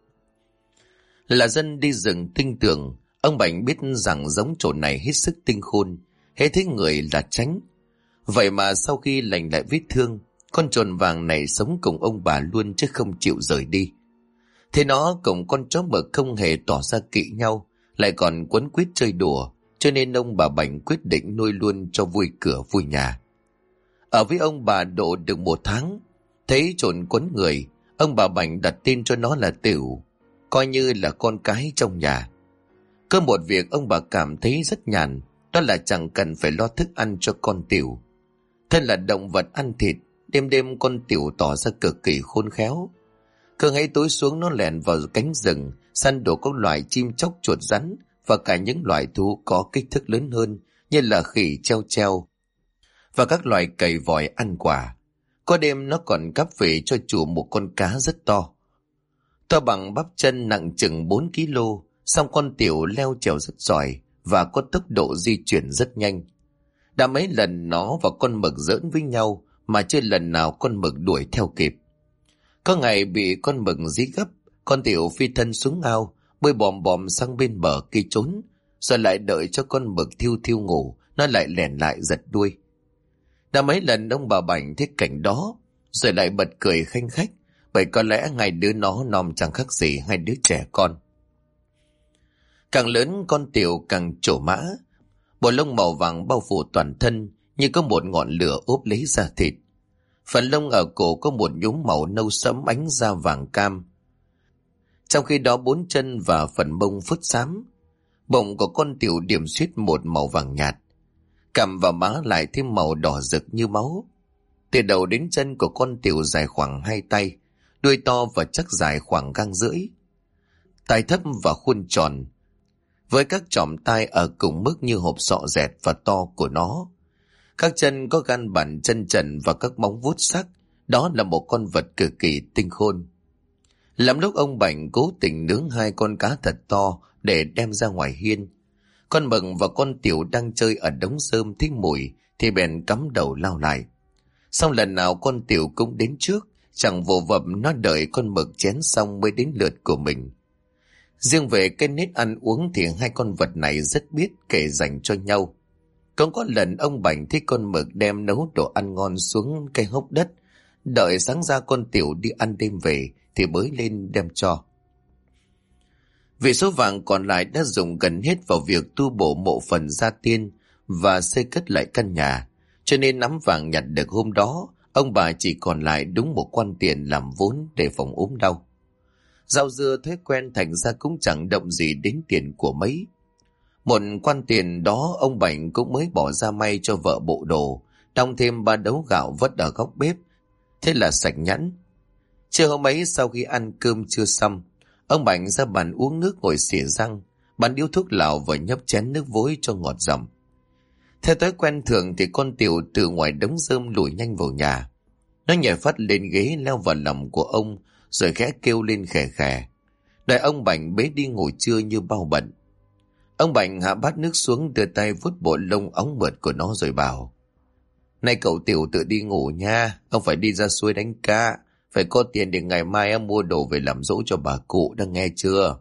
Là dân đi rừng tinh tường, ông Bảnh biết rằng giống trồn này hết sức tinh khôn, hễ thấy người là tránh. Vậy mà sau khi lành lại vết thương, con trồn vàng này sống cùng ông bà luôn chứ không chịu rời đi. Thế nó cùng con chó mực không hề tỏ ra kỵ nhau, lại còn quấn quýt chơi đùa, cho nên ông bà Bảnh quyết định nuôi luôn cho vui cửa vui nhà. Ở với ông bà độ được 1 tháng, thấy trồn quấn người, ông bà Bảnh đặt tên cho nó là Tiểu, coi như là con cái trong nhà. Có một việc ông bà cảm thấy rất nhàn, đó là chẳng cần phải lo thức ăn cho con Tiểu. Thân là động vật ăn thịt, đêm đêm con Tiểu tỏ ra cực kỳ khôn khéo. Cứ hay tối xuống nó lẻn vào cánh rừng, săn đổ các loài chim chóc, chuột rắn và cả những loài thú có kích thước lớn hơn như là khỉ, treo treo và các loài cầy vòi ăn quả. Có đêm nó còn cắp về cho chủ một con cá rất to. To bằng bắp chân, nặng chừng 4 kg, song con Tiểu leo trèo rất giỏi và có tốc độ di chuyển rất nhanh. Đã mấy lần nó và con mực giỡn với nhau mà chưa lần nào con mực đuổi theo kịp. Có ngày bị con mực dí gấp, con Tiểu phi thân xuống ao, bơi bòm bòm sang bên bờ kia trốn, rồi lại đợi cho con mực thiêu thiêu ngủ, nó lại lẻn lại giật đuôi. Đã mấy lần ông bà Bảnh thấy cảnh đó, rồi lại bật cười khanh khách, bởi có lẽ hai đứa nó nom chẳng khác gì hai đứa trẻ con. Càng lớn con Tiểu càng trổ mã, bộ lông màu vàng bao phủ toàn thân như có một ngọn lửa ốp lấy da thịt. Phần lông ở cổ có một nhúm màu nâu sẫm ánh da vàng cam. Trong khi đó 4 chân và phần mông phớt xám. Bụng của con Tiểu điểm xuyết một màu vàng nhạt. Cằm và má lại thêm màu đỏ rực như máu. Từ đầu đến chân của con Tiểu dài khoảng 2 tay, đuôi to và chắc dài khoảng gang rưỡi. Tai thấp và khuôn tròn, với các chòm tai ở cùng mức như hộp sọ dẹt và to của nó. Các chân có gan bàn chân trần và các móng vuốt sắc. Đó là một con vật cực kỳ tinh khôn. Lắm lúc ông Bảnh cố tình nướng 2 con cá thật to để đem ra ngoài hiên. Con mực và con Tiểu đang chơi ở đống rơm thích mùi thì bèn cắm đầu lao lại. Xong lần nào con Tiểu cũng đến trước, chẳng vồ vập nó đợi con mực chén xong mới đến lượt của mình. Riêng về cái nết ăn uống thì 2 con vật này rất biết kể dành cho nhau. Cũng có lần ông Bảnh thấy con mực đem nấu đồ ăn ngon xuống cây hốc đất, đợi sáng ra con Tiểu đi ăn đêm về thì bới lên đem cho. Vì số vàng còn lại đã dùng gần hết vào việc tu bổ mộ phần gia tiên và xây cất lại căn nhà, cho nên nắm vàng nhặt được hôm đó, ông bà chỉ còn lại đúng một quan tiền làm vốn để phòng ốm đau. Rau dưa thói quen thành ra cũng chẳng động gì đến tiền của mấy. Một quan tiền đó ông Bảnh cũng mới bỏ ra may cho vợ bộ đồ, đong thêm 3 đấu gạo vất ở góc bếp, thế là sạch nhẵn. Trưa hôm ấy sau khi ăn cơm trưa xong, ông Bảnh ra bàn uống nước ngồi xỉa răng, bàn điếu thuốc lào và nhấp chén nước vối cho ngọt giọng. Theo thói quen thường thì con Tiểu từ ngoài đống rơm lủi nhanh vào nhà. Nó nhảy phát lên ghế leo vào lòng của ông, rồi khẽ kêu lên khè khè. Đợi ông Bảnh bế đi ngủ trưa như bao bận. Ông Bảnh hạ bát nước xuống, đưa tay vuốt bộ lông óng mượt của nó rồi bảo: "Này cậu Tiểu tự đi ngủ nha, ông phải đi ra suối đánh cá, phải có tiền để ngày mai mua đồ về làm dỗ cho bà cụ, đã nghe chưa?"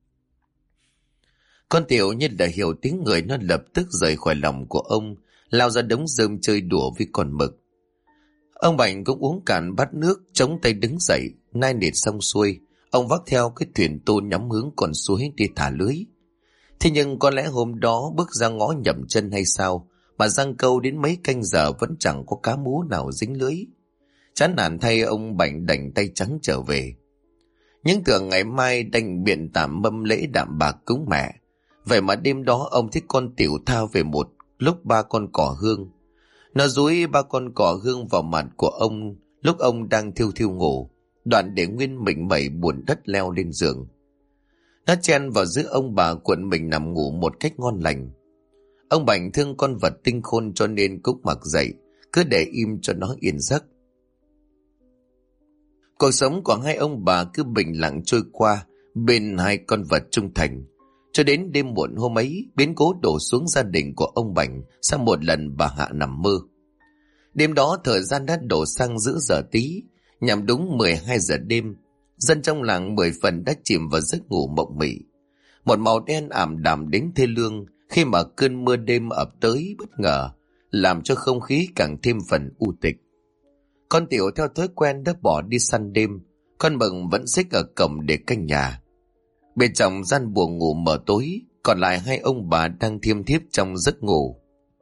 Con Tiểu như đã hiểu tiếng người, nó lập tức rời khỏi lòng của ông, lao ra đống rơm chơi đùa với con mực. Ông Bảnh cũng uống cạn bát nước, chống tay đứng dậy, nai nịt xong xuôi, ông vác theo cái thuyền tô nhắm hướng con suối đi thả lưới. Thế nhưng có lẽ hôm đó bước ra ngõ nhầm chân hay sao, mà giăng câu đến mấy canh giờ vẫn chẳng có cá mú nào dính lưới. Chán nản thay, ông Bảnh đành tay trắng trở về. Những tưởng ngày mai đành biện tạm mâm lễ đạm bạc cúng mẹ. Vậy mà đêm đó ông thích con Tiểu thao về một lúc 3 con cỏ hương. Nó dúi 3 con cỏ hương vào mặt của ông lúc ông đang thiêu thiêu ngủ, đoạn để nguyên mình mẩy buồn đất leo lên giường. Nó chen vào giữa ông bà cuộn mình nằm ngủ một cách ngon lành. Ông Bảnh thương con vật tinh khôn cho nên cũng mặc dậy, cứ để im cho nó yên giấc. Cuộc sống của 2 ông bà cứ bình lặng trôi qua bên 2 con vật trung thành, cho đến đêm muộn hôm ấy biến cố đổ xuống gia đình của ông Bảnh sau một lần bà Hạ nằm mơ. Đêm đó thời gian đã đổ sang giữa giờ tí, nhằm đúng 12 giờ đêm. Dân trong làng 10 phần đã chìm vào giấc ngủ mộng mị. Một màu đen ảm đạm đến thê lương khi mà cơn mưa đêm ập tới bất ngờ, làm cho không khí càng thêm phần u tịch. Con Tiểu theo thói quen đã bỏ đi săn đêm, con Mừng vẫn xích ở cổng để canh nhà. Bên trong gian buồng ngủ mờ tối, còn lại hai ông bà đang thiêm thiếp trong giấc ngủ.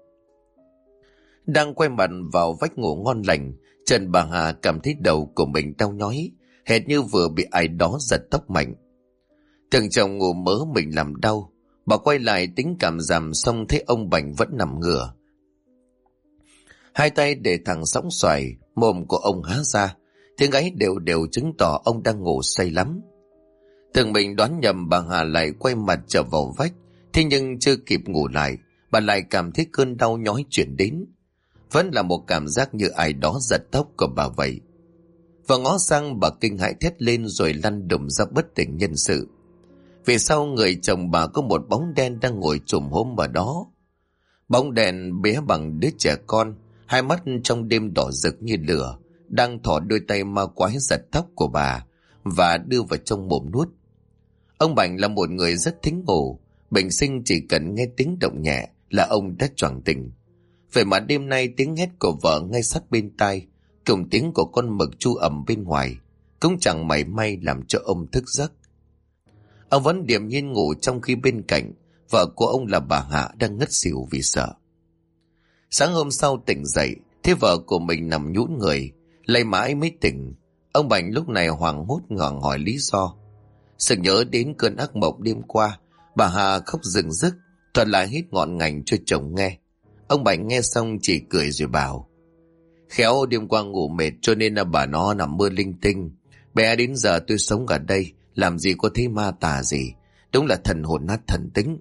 Đang quay mặt vào vách ngủ ngon lành, Trần bà Hà cảm thấy đầu của mình đau nhói, hệt như vừa bị ai đó giật tóc mạnh. Tưởng chồng ngủ mớ mình làm đau, bà quay lại tính cảm giảm xong thấy ông Bảnh vẫn nằm ngửa. Hai tay để thẳng sóng xoài, mồm của ông há ra, tiếng gáy đều đều chứng tỏ ông đang ngủ say lắm. Tưởng mình đoán nhầm, bà Hà lại quay mặt trở vào vách, thế nhưng chưa kịp ngủ lại, bà lại cảm thấy cơn đau nhói chuyển đến. Vẫn là một cảm giác như ai đó giật tóc của bà vậy. Và ngó sang, bà kinh hãi thét lên rồi lăn đùng ra bất tỉnh nhân sự. Vì sau người chồng bà có một bóng đen đang ngồi chùm hôm ở đó. Bóng đèn bé bằng đứa trẻ con, hai mắt trong đêm đỏ rực như lửa, đang thò đôi tay ma quái giật tóc của bà và đưa vào trong mồm nuốt. Ông Bảnh là một người rất thính ngủ, bình sinh chỉ cần nghe tiếng động nhẹ là ông đã choàng tỉnh. Vậy mà đêm nay tiếng hét của vợ ngay sát bên tai, cùng tiếng của con mực chu ầm bên ngoài, cũng chẳng mảy may làm cho ông thức giấc. Ông vẫn điềm nhiên ngủ, trong khi bên cạnh vợ của ông là bà Hạ đang ngất xỉu vì sợ. Sáng hôm sau tỉnh dậy, thấy vợ của mình nằm nhũn người, lay mãi mới tỉnh. Ông Bảnh lúc này hoảng hốt ngẩng hỏi lý do. Sực nhớ đến cơn ác mộng đêm qua, bà Hà khóc rừng rức, thuật lại hết ngọn ngành cho chồng nghe. Ông Bảnh nghe xong chỉ cười rồi bảo: Khéo đêm qua ngủ mệt cho nên là bà nó nằm mơ linh tinh. Bé đến giờ tôi sống ở đây, làm gì có thấy ma tà gì. Đúng là thần hồn nát thần tính.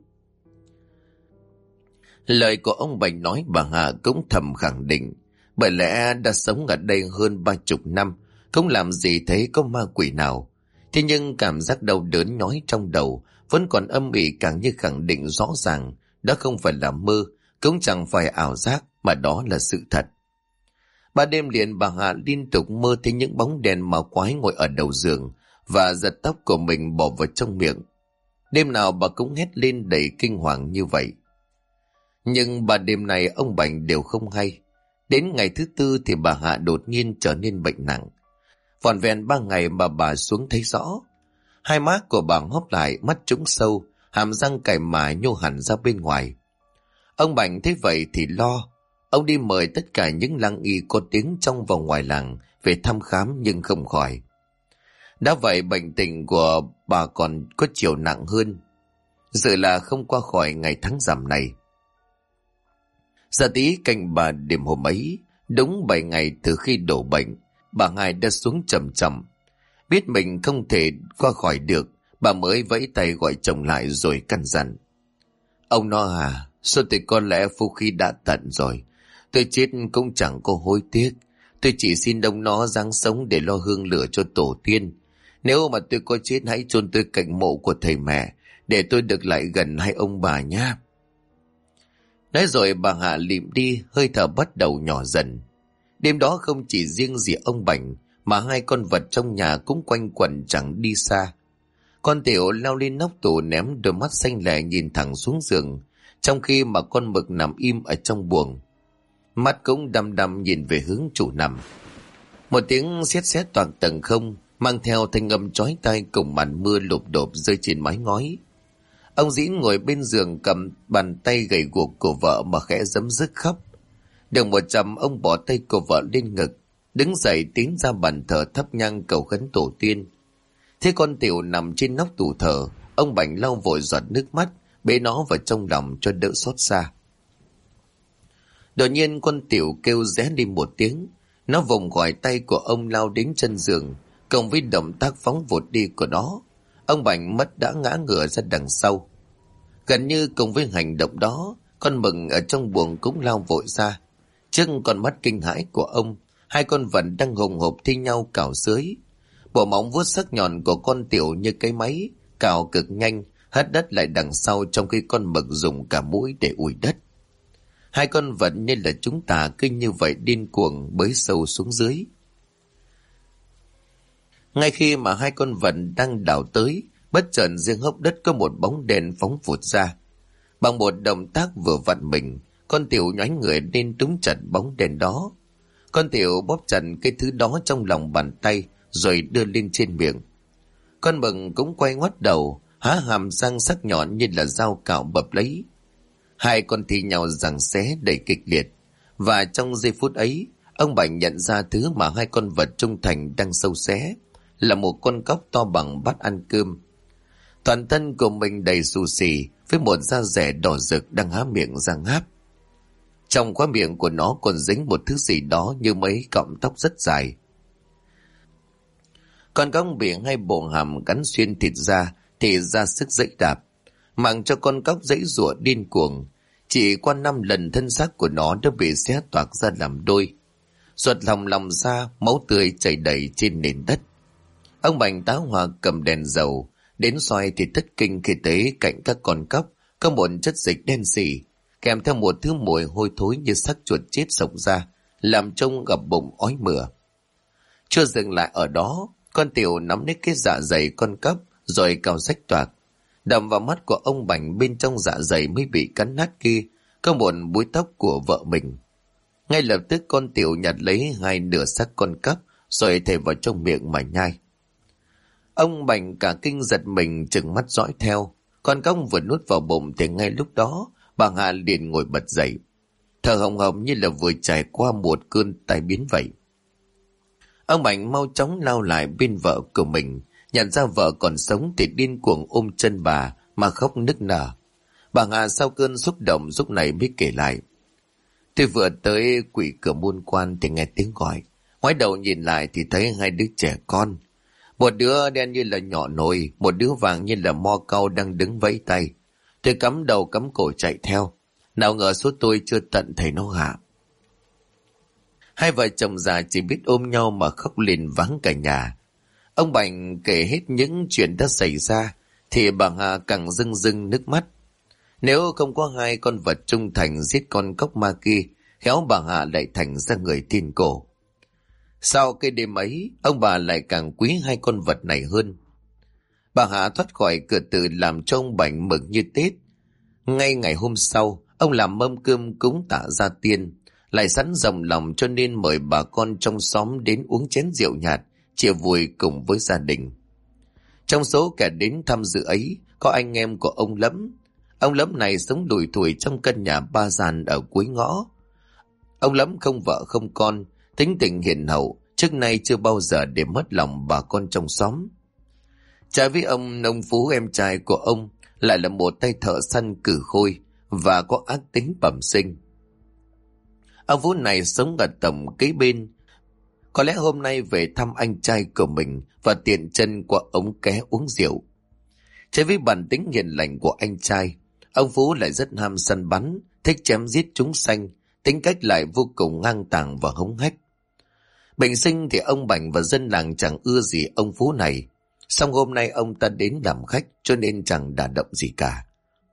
Lời của ông Bảnh nói bà Hà cũng thầm khẳng định. Bởi lẽ đã sống ở đây hơn 30 năm, không làm gì thấy có ma quỷ nào. Thế nhưng cảm giác đau đớn nhói trong đầu vẫn còn âm ỉ, càng như khẳng định rõ ràng đó không phải là mơ, cũng chẳng phải ảo giác, mà đó là sự thật. 3 đêm liền bà Hạ liên tục mơ thấy những bóng đèn ma quái ngồi ở đầu giường và giật tóc của mình bỏ vào trong miệng. Đêm nào bà cũng hét lên đầy kinh hoàng như vậy. Nhưng 3 đêm này ông Bảnh đều không hay. Đến ngày thứ 4 thì bà Hạ đột nhiên trở nên bệnh nặng. Vỏn vẹn 3 ngày mà bà xuống thấy rõ. Hai má của bà hóp lại, mắt trũng sâu, hàm răng cày mài nhô hẳn ra bên ngoài. Ông Bảnh thấy vậy thì lo. Ông đi mời tất cả những lăng y có tiếng trong và ngoài làng về thăm khám nhưng không khỏi. Đã vậy bệnh tình của bà còn có chiều nặng hơn, dự là không qua khỏi ngày tháng rằm này. Giờ tí canh bà đêm hôm ấy, đúng 7 ngày từ khi đổ bệnh, bà Hai đã xuống trầm trầm. Biết mình không thể qua khỏi được, bà mới vẫy tay gọi chồng lại rồi căn dặn: Ông nó à, số thì có lẽ phúc khí đã tận rồi. Tôi chết cũng chẳng có hối tiếc. Tôi chỉ xin ông nó giáng sống để lo hương lửa cho tổ tiên. Nếu mà tôi có chết, hãy chôn tôi cạnh mộ của thầy mẹ, để tôi được lại gần hai ông bà nhé. Nói rồi bà Hạ lịm đi, hơi thở bắt đầu nhỏ dần. Đêm đó không chỉ riêng gì ông Bảnh, mà hai con vật trong nhà cũng quanh quẩn chẳng đi xa. Con Tiểu leo lên nóc tủ, ném đôi mắt xanh lè nhìn thẳng xuống giường, trong khi mà con Mực nằm im ở trong buồng, mắt cũng đăm đăm nhìn về hướng chủ nằm. Một tiếng sét sét toàn tầng không, mang theo thanh âm chói tai cùng màn mưa lụp đột rơi trên mái ngói. Ông Dĩ ngồi bên giường, cầm bàn tay gầy guộc của vợ mà khẽ giấm dứt khóc. Được một chầm, ông bỏ tay của vợ lên ngực, đứng dậy tiến ra bàn thờ thắp nhang cầu khấn tổ tiên. Thế con Tiểu nằm trên nóc tủ thờ, ông Bảnh lau vội giọt nước mắt, bế nó vào trong lòng cho đỡ xót xa. Đột nhiên con Tiểu kêu ré đi một tiếng, nó vùng khỏi tay của ông lao đến chân giường, cộng với động tác phóng vụt đi của nó, ông Bảnh mất đã ngã ngửa ra đằng sau. Gần như cùng với hành động đó, con Mực ở trong buồng cũng lao vội ra. Trước con mắt kinh hãi của ông, hai con vật đang hùng hộp thi nhau cào xới. Bộ móng vuốt sắc nhọn của con Tiểu như cái máy, cào cực nhanh, hất đất lại đằng sau, trong khi con Mực dùng cả mũi để ủi đất. Hai con vật như là chúng ta cứ như vậy điên cuồng bới sâu xuống dưới. Ngay khi mà hai con vật đang đào tới, bất chợt dưới hốc đất có một bóng đen phóng vụt ra. Bằng một động tác vừa vặn mình, con Tiểu nhoánh người lên túm chặt bóng đen đó. Con Tiểu bóp chặt cái thứ đó trong lòng bàn tay rồi đưa lên trên miệng. Con Mừng cũng quay ngoắt đầu, há hàm răng sắc nhọn như là dao cạo bập lấy. Hai con thi nhau giằng xé đầy kịch liệt. Và trong giây phút ấy, ông Bảnh nhận ra thứ mà hai con vật trung thành đang sâu xé là một con cóc to bằng bát ăn cơm. Toàn thân của mình đầy xù xì, với một da rẻ đỏ rực đang há miệng ra ngáp. Trong khóe miệng của nó còn dính một thứ gì đó như mấy cọng tóc rất dài. Con cóc bị hai bộ hàm cắn xuyên thịt ra thì ra sức giãy đạp, mặc cho con cóc giãy giụa điên cuồng. Chỉ qua 5 lần thân xác của nó đã bị xé toạc ra làm đôi. Ruột lòng ra, máu tươi chảy đầy trên nền đất. Ông Bảnh tá hỏa cầm đèn dầu đến soi thì thất kinh khi thấy cạnh các con cóc có một chất dịch đen sì, kèm theo một thứ mùi hôi thối như xác chuột chết xộc ra, làm trông gập bụng ói mửa. Chưa dừng lại ở đó, con Tiểu nắm lấy cái dạ dày con cóc rồi cào rách toạc. Đầm vào mắt của ông Bảnh, bên trong dạ dày mới bị cắn nát kia có một búi tóc của vợ mình. Ngay lập tức con Tiểu nhặt lấy hai nửa xác con cóc rồi thề vào trong miệng mà nhai. Ông Bảnh cả kinh giật mình trừng mắt dõi theo. Con cóc vừa nuốt vào bụng thì ngay lúc đó bà Hà liền ngồi bật dậy, thở hồng hộc như là vừa trải qua một cơn tai biến vậy. Ông Bảnh mau chóng lao lại bên vợ của mình, nhận ra vợ còn sống thì điên cuồng ôm chân bà mà khóc nức nở. Bà Hà sau cơn xúc động lúc này mới kể lại: Tôi vừa tới quỷ cửa môn quan thì nghe tiếng gọi, ngoái đầu nhìn lại thì thấy hai đứa trẻ con. Một đứa đen như là nhỏ nồi, một đứa vàng như là mo cau đang đứng vẫy tay. Tôi cắm đầu cắm cổ chạy theo, nào ngờ số tôi chưa tận thấy nó hạ. Hai vợ chồng già chỉ biết ôm nhau mà khóc liền vắng cả nhà. Ông Bảnh kể hết những chuyện đã xảy ra thì bà Hà càng rưng rưng nước mắt. Nếu không có hai con vật trung thành giết con cóc ma kia, khéo bà Hà lại thành ra người thiên cổ. Sau cái đêm ấy, ông bà lại càng quý hai con vật này hơn. Bà Hà thoát khỏi cửa tử làm cho ông Bảnh mừng như Tết. Ngay ngày hôm sau, ông làm mâm cơm cúng tạ gia tiên, lại sẵn rộng lòng cho nên mời bà con trong xóm đến uống chén rượu nhạt, chia vui cùng với gia đình. Trong số kẻ đến tham dự ấy, có anh em của ông Lẫm. Ông Lẫm này sống lủi thủi trong căn nhà ba gian ở cuối ngõ. Ông Lẫm không vợ không con, tính tình hiền hậu, trước nay chưa bao giờ để mất lòng bà con trong xóm. Trái với ông Phú, em trai của ông lại là một tay thợ săn cừ khôi và có ác tính bẩm sinh. Ông Phú này sống ở tầm kế bên. Có lẽ hôm nay về thăm anh trai của mình và tiện chân qua ống ké uống rượu. Trái với bản tính hiền lành của anh trai, ông Phú lại rất ham săn bắn, thích chém giết chúng sanh, tính cách lại vô cùng ngang tàng và hống hách. Bình sinh thì ông Bảnh và dân làng chẳng ưa gì ông Phú này. Song hôm nay ông ta đến làm khách cho nên chẳng đả động gì cả.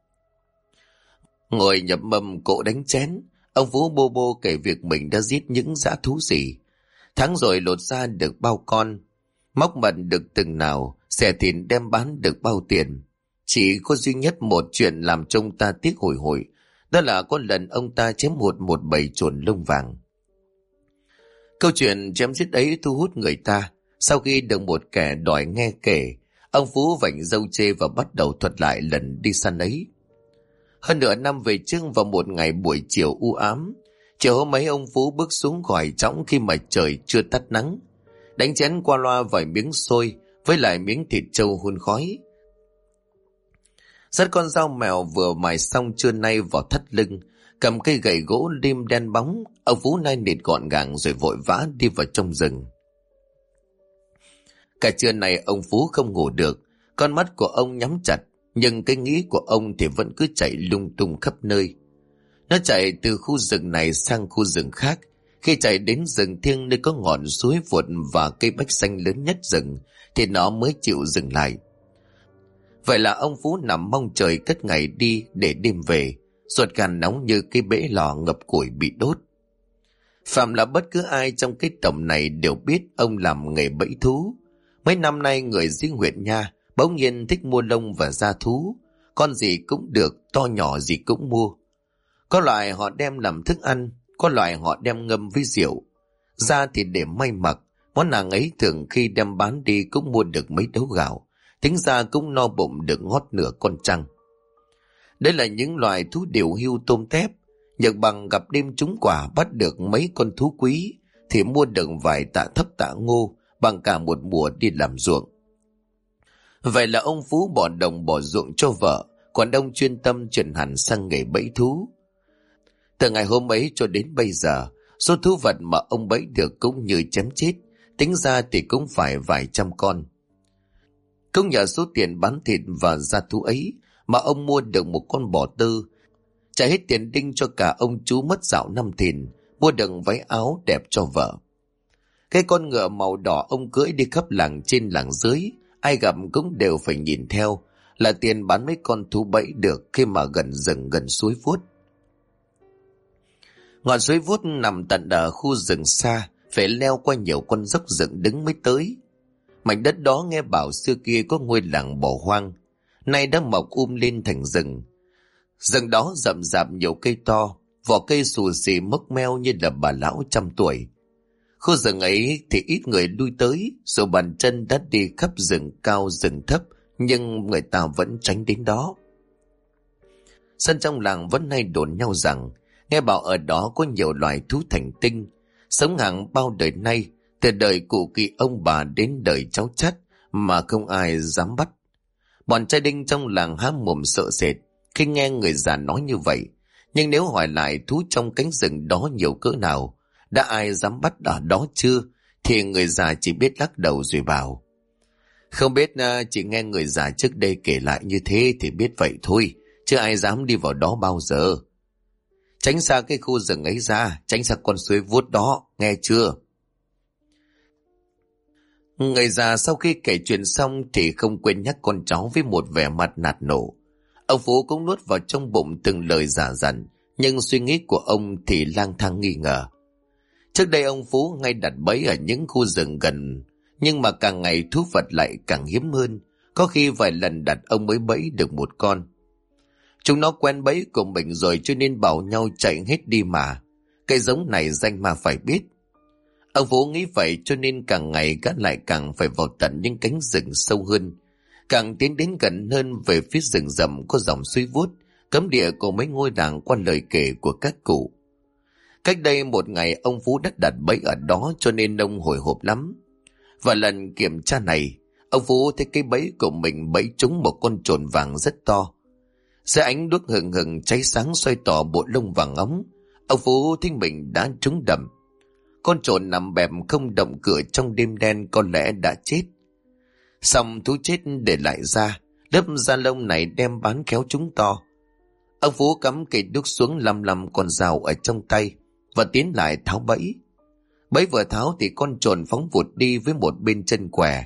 Ngồi nhập mâm cỗ đánh chén, ông Phú bô bô kể việc mình đã giết những dã thú gì, tháng rồi lột ra được bao con, móc mật được từng nào, xẻ thịt đem bán được bao tiền. Chỉ có duy nhất một chuyện làm cho ông ta tiếc hồi hộp, đó là có lần ông ta chém hụt một bầy chuồn lông vàng. Câu chuyện chém giết ấy thu hút người ta. Sau khi được một kẻ đòi nghe kể, ông Phú vảnh râu chê và bắt đầu thuật lại lần đi săn ấy. Hơn nửa năm về trước, vào một ngày buổi chiều u ám, chiều hôm ấy ông Phú bước xuống khỏi trõng khi mà trời chưa tắt nắng, đánh chén qua loa vài miếng xôi với lại miếng thịt trâu hun khói. Dắt con dao mèo vừa mài xong trưa nay vào thắt lưng, cầm cây gậy gỗ lim đen bóng, ông Phú nai nịt gọn gàng rồi vội vã đi vào trong rừng. Cả trưa này ông Phú không ngủ được, con mắt của ông nhắm chặt, nhưng cái nghĩ của ông thì vẫn cứ chạy lung tung khắp nơi. Nó chạy từ khu rừng này sang khu rừng khác. Khi chạy đến rừng thiêng nơi có ngọn suối vụt và cây bách xanh lớn nhất rừng thì nó mới chịu dừng lại. Vậy là ông Phú nằm mong trời cất ngày đi để đêm về, ruột gan nóng như cái bể lò ngập củi bị đốt. Phạm là bất cứ ai trong cái tổng này đều biết ông làm nghề bẫy thú. Mấy năm nay người riêng huyện nha bỗng nhiên thích mua lông và da thú, con gì cũng được, to nhỏ gì cũng mua. Có loại họ đem làm thức ăn, có loại họ đem ngâm với rượu. Da thì để may mặc, món hàng ấy thường khi đem bán đi cũng mua được mấy đấu gạo, tính ra cũng no bụng được ngót nửa con trăng. Đây là những loài thú điều hưu tôm tép. Nhật Bằng gặp đêm trúng quả bắt được mấy con thú quý thì mua được vài tạ thóc tạ ngô bằng cả một mùa đi làm ruộng. Vậy là ông Phú bỏ đồng bỏ ruộng cho vợ, còn ông chuyên tâm chuyển hẳn sang nghề bẫy thú. Từ ngày hôm ấy cho đến bây giờ, số thú vật mà ông bẫy được cũng như chém chết, tính ra thì cũng phải vài trăm con. Cũng nhờ số tiền bán thịt và da thú ấy mà ông mua được một con bò tư, trả hết tiền đinh cho cả ông chú mất dạo năm thìn, mua được váy áo đẹp cho vợ. Cái con ngựa màu đỏ ông cưỡi đi khắp làng trên làng dưới, ai gặp cũng đều phải nhìn theo, là tiền bán mấy con thú bẫy được khi mà gần rừng gần suối Vuốt. Ngọn suối Vuốt nằm tận ở khu rừng xa, phải leo qua nhiều con dốc dựng đứng mới tới. Mảnh đất đó nghe bảo xưa kia có ngôi làng bỏ hoang, nay đã mọc lên thành rừng. Rừng đó rậm rạp nhiều cây to, vỏ cây xù xì mốc meo như là bà lão trăm tuổi. Khu rừng ấy thì ít người lui tới, dù bàn chân đã đi khắp rừng cao rừng thấp, nhưng người ta vẫn tránh đến đó. Dân trong làng vẫn hay đồn nhau rằng, nghe bảo ở đó có nhiều loài thú thành tinh, sống hàng bao đời nay, từ đời cụ kỵ ông bà đến đời cháu chắt mà không ai dám bắt. Bọn trai đinh trong làng há mồm sợ sệt khi nghe người già nói như vậy, nhưng nếu hỏi lại thú trong cánh rừng đó nhiều cỡ nào, đã ai dám bắt ở đó chưa, thì người già chỉ biết lắc đầu rồi bảo: không biết, chỉ nghe người già trước đây kể lại như thế thì biết vậy thôi, chứ ai dám đi vào đó bao giờ. Tránh xa cái khu rừng ấy ra, tránh xa con suối Vuốt đó, nghe chưa? Người già sau khi kể chuyện xong thì không quên nhắc con cháu với một vẻ mặt nạt nổ. Ông Phú cũng nuốt vào trong bụng từng lời giả dặn, nhưng suy nghĩ của ông thì lang thang nghi ngờ. Trước đây ông Phú ngay đặt bẫy ở những khu rừng gần, nhưng mà càng ngày thú vật lại càng hiếm hơn, có khi vài lần đặt ông mới bẫy được một con. Chúng nó quen bẫy của mình rồi cho nên bảo nhau chạy hết đi mà. Cây giống này danh mà phải biết. Ông Phú nghĩ vậy cho nên càng ngày gã lại càng phải vào tận những cánh rừng sâu hơn, càng tiến đến gần hơn về phía rừng rậm có dòng suối Vuốt, cấm địa của mấy ngôi làng qua lời kể của các cụ. Cách đây một ngày ông Phú đã đặt bẫy ở đó cho nên ông hồi hộp lắm. Và lần kiểm tra này, ông Phú thấy cái bẫy của mình bẫy trúng một con chồn vàng rất to. Dưới ánh đuốc hừng hừng cháy sáng xoay tỏ bộ lông vàng óng, ông Phú thấy mình đã trúng đầm. Con chồn nằm bẹp không động cửa trong đêm đen, có lẽ đã chết. Xong thú chết để lại da, lớp da lông này đem bán khéo chúng to. Ông Phú cắm cây đuốc xuống lăm con dao ở trong tay và tiến lại tháo bẫy. Bẫy vừa tháo thì con chồn phóng vụt đi với một bên chân què.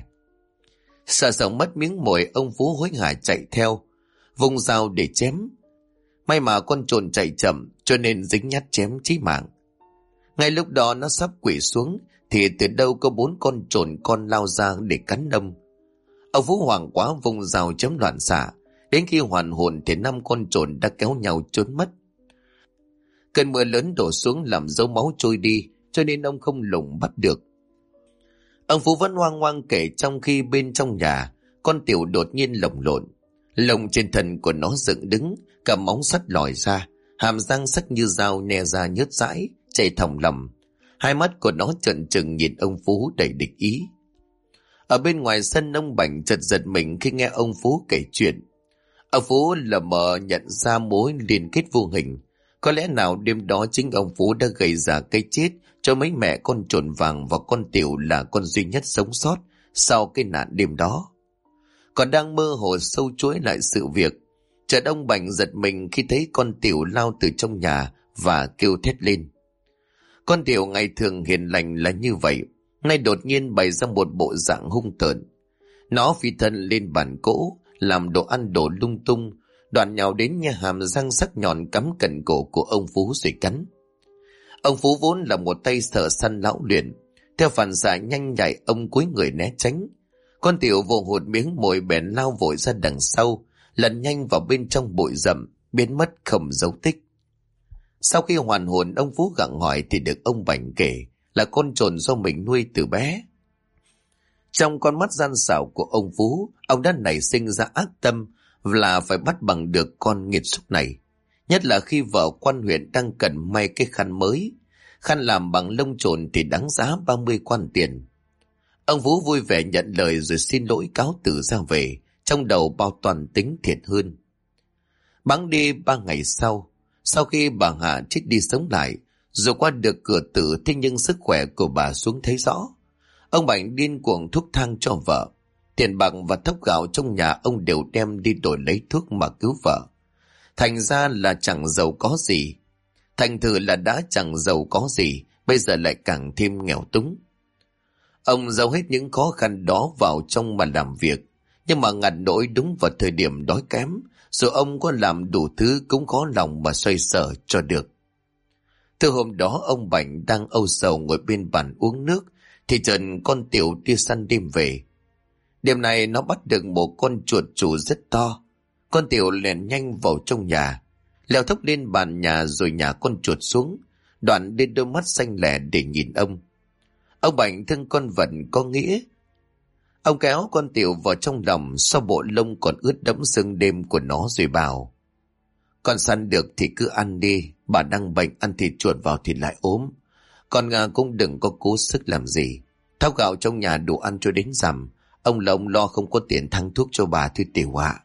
Sợ sống mất miếng mồi, ông Phú hối hả chạy theo, vùng dao để chém. May mà con chồn chạy chậm cho nên dính nhát chém chí mạng. Ngay lúc đó nó sắp quỵ xuống thì từ đâu có 4 con chồn con lao ra để cắn ông. Ông Phú hoảng quá vùng dao chém loạn xạ, đến khi hoàn hồn thì 5 con chồn đã kéo nhau trốn mất. Cơn mưa lớn đổ xuống làm dấu máu trôi đi, cho nên ông không lùng bắt được. Ông Phú vẫn hoang hoang kể trong khi bên trong nhà, con Tiểu đột nhiên lồng lộn. Lồng trên thân của nó dựng đứng, cả móng sắt lòi ra, hàm răng sắc như dao nhe ra nhớt dãi, chảy thòng lầm. Hai mắt của nó trợn trừng nhìn ông Phú đầy địch ý. Ở bên ngoài sân, ông Bảnh chợt giật mình khi nghe ông Phú kể chuyện. Ông Phú lờ mờ nhận ra mối liên kết vô hình. Có lẽ nào đêm đó chính ông Phú đã gây ra cái chết cho mấy mẹ con chồn vàng và con Tiểu là con duy nhất sống sót sau cái nạn đêm đó. Còn đang mơ hồ sâu chuỗi lại sự việc, chợt ông Bảnh giật mình khi thấy con Tiểu lao từ trong nhà và kêu thét lên. Con Tiểu ngày thường hiền lành là như vậy, nay đột nhiên bày ra một bộ dạng hung tợn. Nó phi thân lên bàn cỗ, làm đồ ăn đổ lung tung, đoạn nhào đến nha hàm răng sắc nhọn cắm cận cổ của ông Phú rồi cắn. Ông Phú vốn là một tay thợ săn lão luyện, theo phản xạ nhanh nhạy ông cúi người né tránh. Con tiểu vồ hụt miếng mồi bèn lao vội ra đằng sau, lẩn nhanh vào bên trong bụi rậm, biến mất không dấu tích. Sau khi hoàn hồn, ông Phú gặng hỏi thì được ông Bảnh kể là con trồn do mình nuôi từ bé. Trong con mắt gian xảo của ông Phú, ông đã nảy sinh ra ác tâm là phải bắt bằng được con nghiệt xúc này. Nhất là khi vợ quan huyện đang cần may cái khăn mới. Khăn làm bằng lông trồn thì đáng giá 30 quan tiền. Ông Phú vui vẻ nhận lời rồi xin lỗi cáo từ ra về, trong đầu bao toàn tính thiệt hơn. Bẵng đi 3 ngày sau khi bà Hạ chết đi sống lại, dù qua được cửa tử thế nhưng sức khỏe của bà xuống thấy rõ. Ông Bảnh điên cuồng thuốc thang cho vợ. Tiền bạc và thóc gạo trong nhà ông đều đem đi đổi lấy thuốc mà cứu vợ. Thành ra là chẳng giàu có gì. Thành thử là đã chẳng giàu có gì, bây giờ lại càng thêm nghèo túng. Ông giấu hết những khó khăn đó vào trong mà làm việc, nhưng mà ngặt nỗi đúng vào thời điểm đói kém, rồi ông có làm đủ thứ cũng khó lòng mà xoay sở cho được. Từ hôm đó ông Bảnh đang âu sầu ngồi bên bàn uống nước, thì chợt con tiểu đi săn đêm về. Đêm này nó bắt được một con chuột chù rất to. Con tiểu lèn nhanh vào trong nhà, leo thốc lên bàn nhà rồi nhả con chuột xuống, đoạn lên đôi mắt xanh lẻ để nhìn ông. Ông Bảnh thương con vật có nghĩa. Ông kéo con tiểu vào trong lòng, sau bộ lông còn ướt đẫm sương đêm của nó rồi bảo: con săn được thì cứ ăn đi, bà đang bệnh ăn thịt chuột vào thì lại ốm. Con cũng đừng có cố sức làm gì. Thóc gạo trong nhà đủ ăn cho đến rằm. Ông là ông lo không có tiền thăng thuốc cho bà thôi tiểu ạ.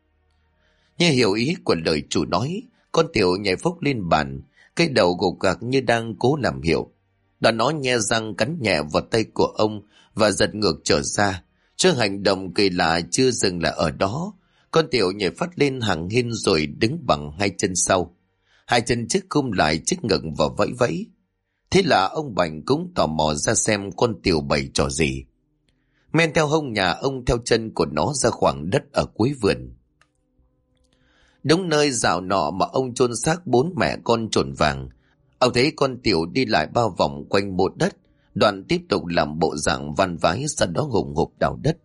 Như hiểu ý của lời chủ nói, con tiểu nhảy phốc lên bàn, cái đầu gục gạc như đang cố làm hiệu. Đoạn nó nhe răng cắn nhẹ vào tay của ông và giật ngược trở ra. Trước hành động kỳ lạ chưa dừng lại ở đó, con tiểu nhảy phát lên hàng hiên rồi đứng bằng hai chân sau. Hai chân trước khum lại trước ngực và vẫy vẫy. Thế là ông Bảnh cũng tò mò ra xem con tiểu bày trò gì. Men theo hông nhà ông theo chân của nó ra khoảng đất ở cuối vườn. Đúng nơi dạo nọ mà ông chôn xác 4 mẹ con trồn vàng, ông thấy con tiểu đi lại bao vòng quanh một đất, đoạn tiếp tục làm bộ dạng van vái, sau đó hùng hục đào đất.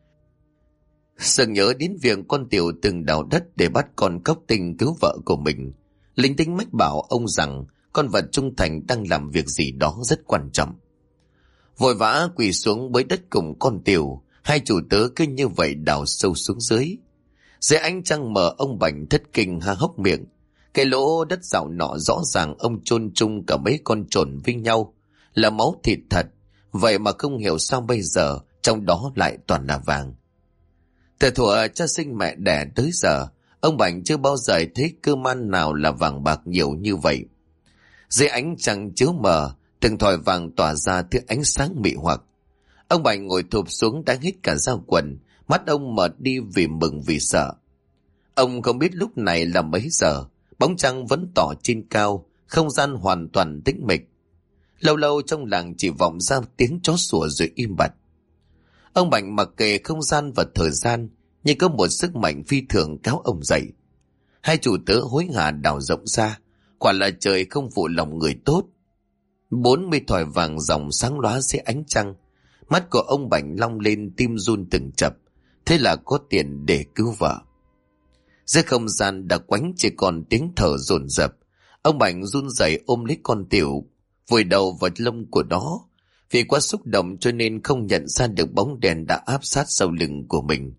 Sực nhớ đến việc con tiểu từng đào đất để bắt con cóc tinh cứu vợ của mình, linh tính mách bảo ông rằng con vật trung thành đang làm việc gì đó rất quan trọng. Vội vã quỳ xuống bới đất cùng con tiểu, hai chủ tớ cứ như vậy đào sâu xuống dưới. Dưới ánh trăng mờ, ông Bảnh thất kinh há hốc miệng. Cái lỗ đất dạo nọ rõ ràng ông chôn chung cả mấy con trồn với nhau, là máu thịt thật. Vậy mà không hiểu sao bây giờ trong đó lại toàn là vàng. Từ thuở cha sinh mẹ đẻ tới giờ, ông Bảnh chưa bao giờ thấy cơm ăn nào là vàng bạc nhiều như vậy. Dưới ánh trăng chiếu mờ, từng thỏi vàng tỏa ra thứ ánh sáng mị hoặc. Ông Bảnh ngồi thụp xuống đã hít cả dao quần, mắt ông mở đi vì mừng vì sợ. Ông không biết lúc này là mấy giờ, bóng trăng vẫn tỏ trên cao, không gian hoàn toàn tĩnh mịch. Lâu lâu trong làng chỉ vọng ra tiếng chó sủa rồi im bặt. Ông Bảnh mặc kệ không gian và thời gian, nhưng có một sức mạnh phi thường kéo ông dậy. Hai chủ tớ hối hả đào rộng ra, quả là trời không phụ lòng người tốt. 40 thỏi vàng dòng sáng lóa dưới ánh trăng. Mắt của ông Bảnh long lên, tim run từng chập. Thế là có tiền để cứu vợ. Dưới không gian đặc quánh chỉ còn tiếng thở dồn dập. Ông Bảnh run rẩy ôm lấy con tiểu, vùi đầu vào lông của nó. Vì quá xúc động cho nên không nhận ra được bóng đèn đã áp sát sau lưng của mình.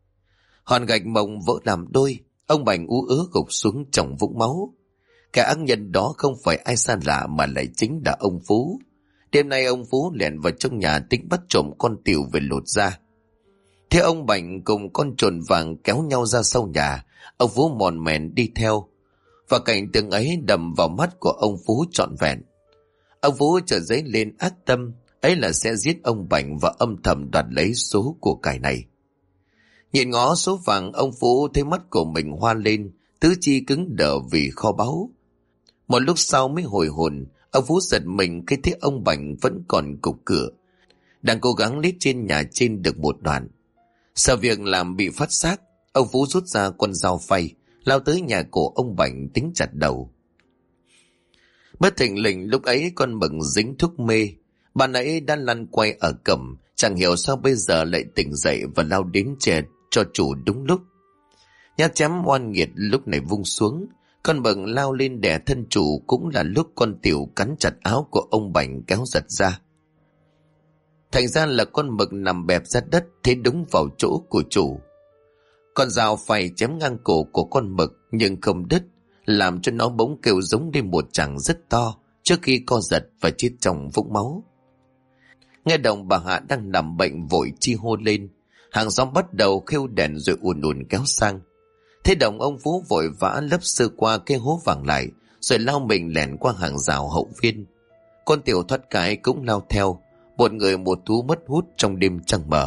Hòn gạch mộng vỡ làm đôi, ông Bảnh ú ớ gục xuống trong vũng máu. Kẻ ác nhân đó không phải ai xa lạ mà lại chính là ông Phú. Đêm nay ông Phú lẻn vào trong nhà tính bắt trộm con tiểu về lột ra. Thế ông Bảnh cùng con trồn vàng kéo nhau ra sau nhà, ông Phú mòn mèn đi theo. Và cảnh tượng ấy đầm vào mắt của ông Phú trọn vẹn. Ông Phú chợt dấy lên ác tâm, ấy là sẽ giết ông Bảnh và âm thầm đoạt lấy số của cải này. Nhìn ngó số vàng, ông Phú thấy mắt của mình hoa lên, tứ chi cứng đờ vì kho báu. Một lúc sau mới hồi hồn, ông Phú giật mình khi thấy ông Bảnh vẫn còn cục cửa, đang cố gắng lết trên nhà trên được một đoạn. Sợ việc làm bị phát giác, ông Phú rút ra con dao phay, lao tới nhà của ông Bảnh tính chặt đầu. Bất thình lình lúc ấy con mực dính thuốc mê, bà nãy đã lăn quay ở cẩm, chẳng hiểu sao bây giờ lại tỉnh dậy và lao đến chè cho chủ đúng lúc. Nhát chém oan nghiệt lúc này vung xuống, con mực lao lên đè thân chủ, cũng là lúc con Tiểu cắn chặt áo của ông Bảnh kéo giật ra. Thành ra là con mực nằm bẹp ra đất, thế đúng vào chỗ của chủ. Con dao phay chém ngang cổ của con mực nhưng không đứt, làm cho nó bỗng kêu giống lên một tràng rất to trước khi co giật và chết trong vũng máu. Nghe Đồng bà Hạ đang nằm bệnh vội chi hô lên, hàng xóm bắt đầu khêu đèn rồi ùn ùn kéo sang. Thế Đồng ông Phú vội vã lấp sơ qua cái hố vàng lại, rồi lao mình lẻn qua hàng rào hậu viên. Con Tiểu thoát cái cũng lao theo, một người một thú mất hút trong đêm trăng mờ.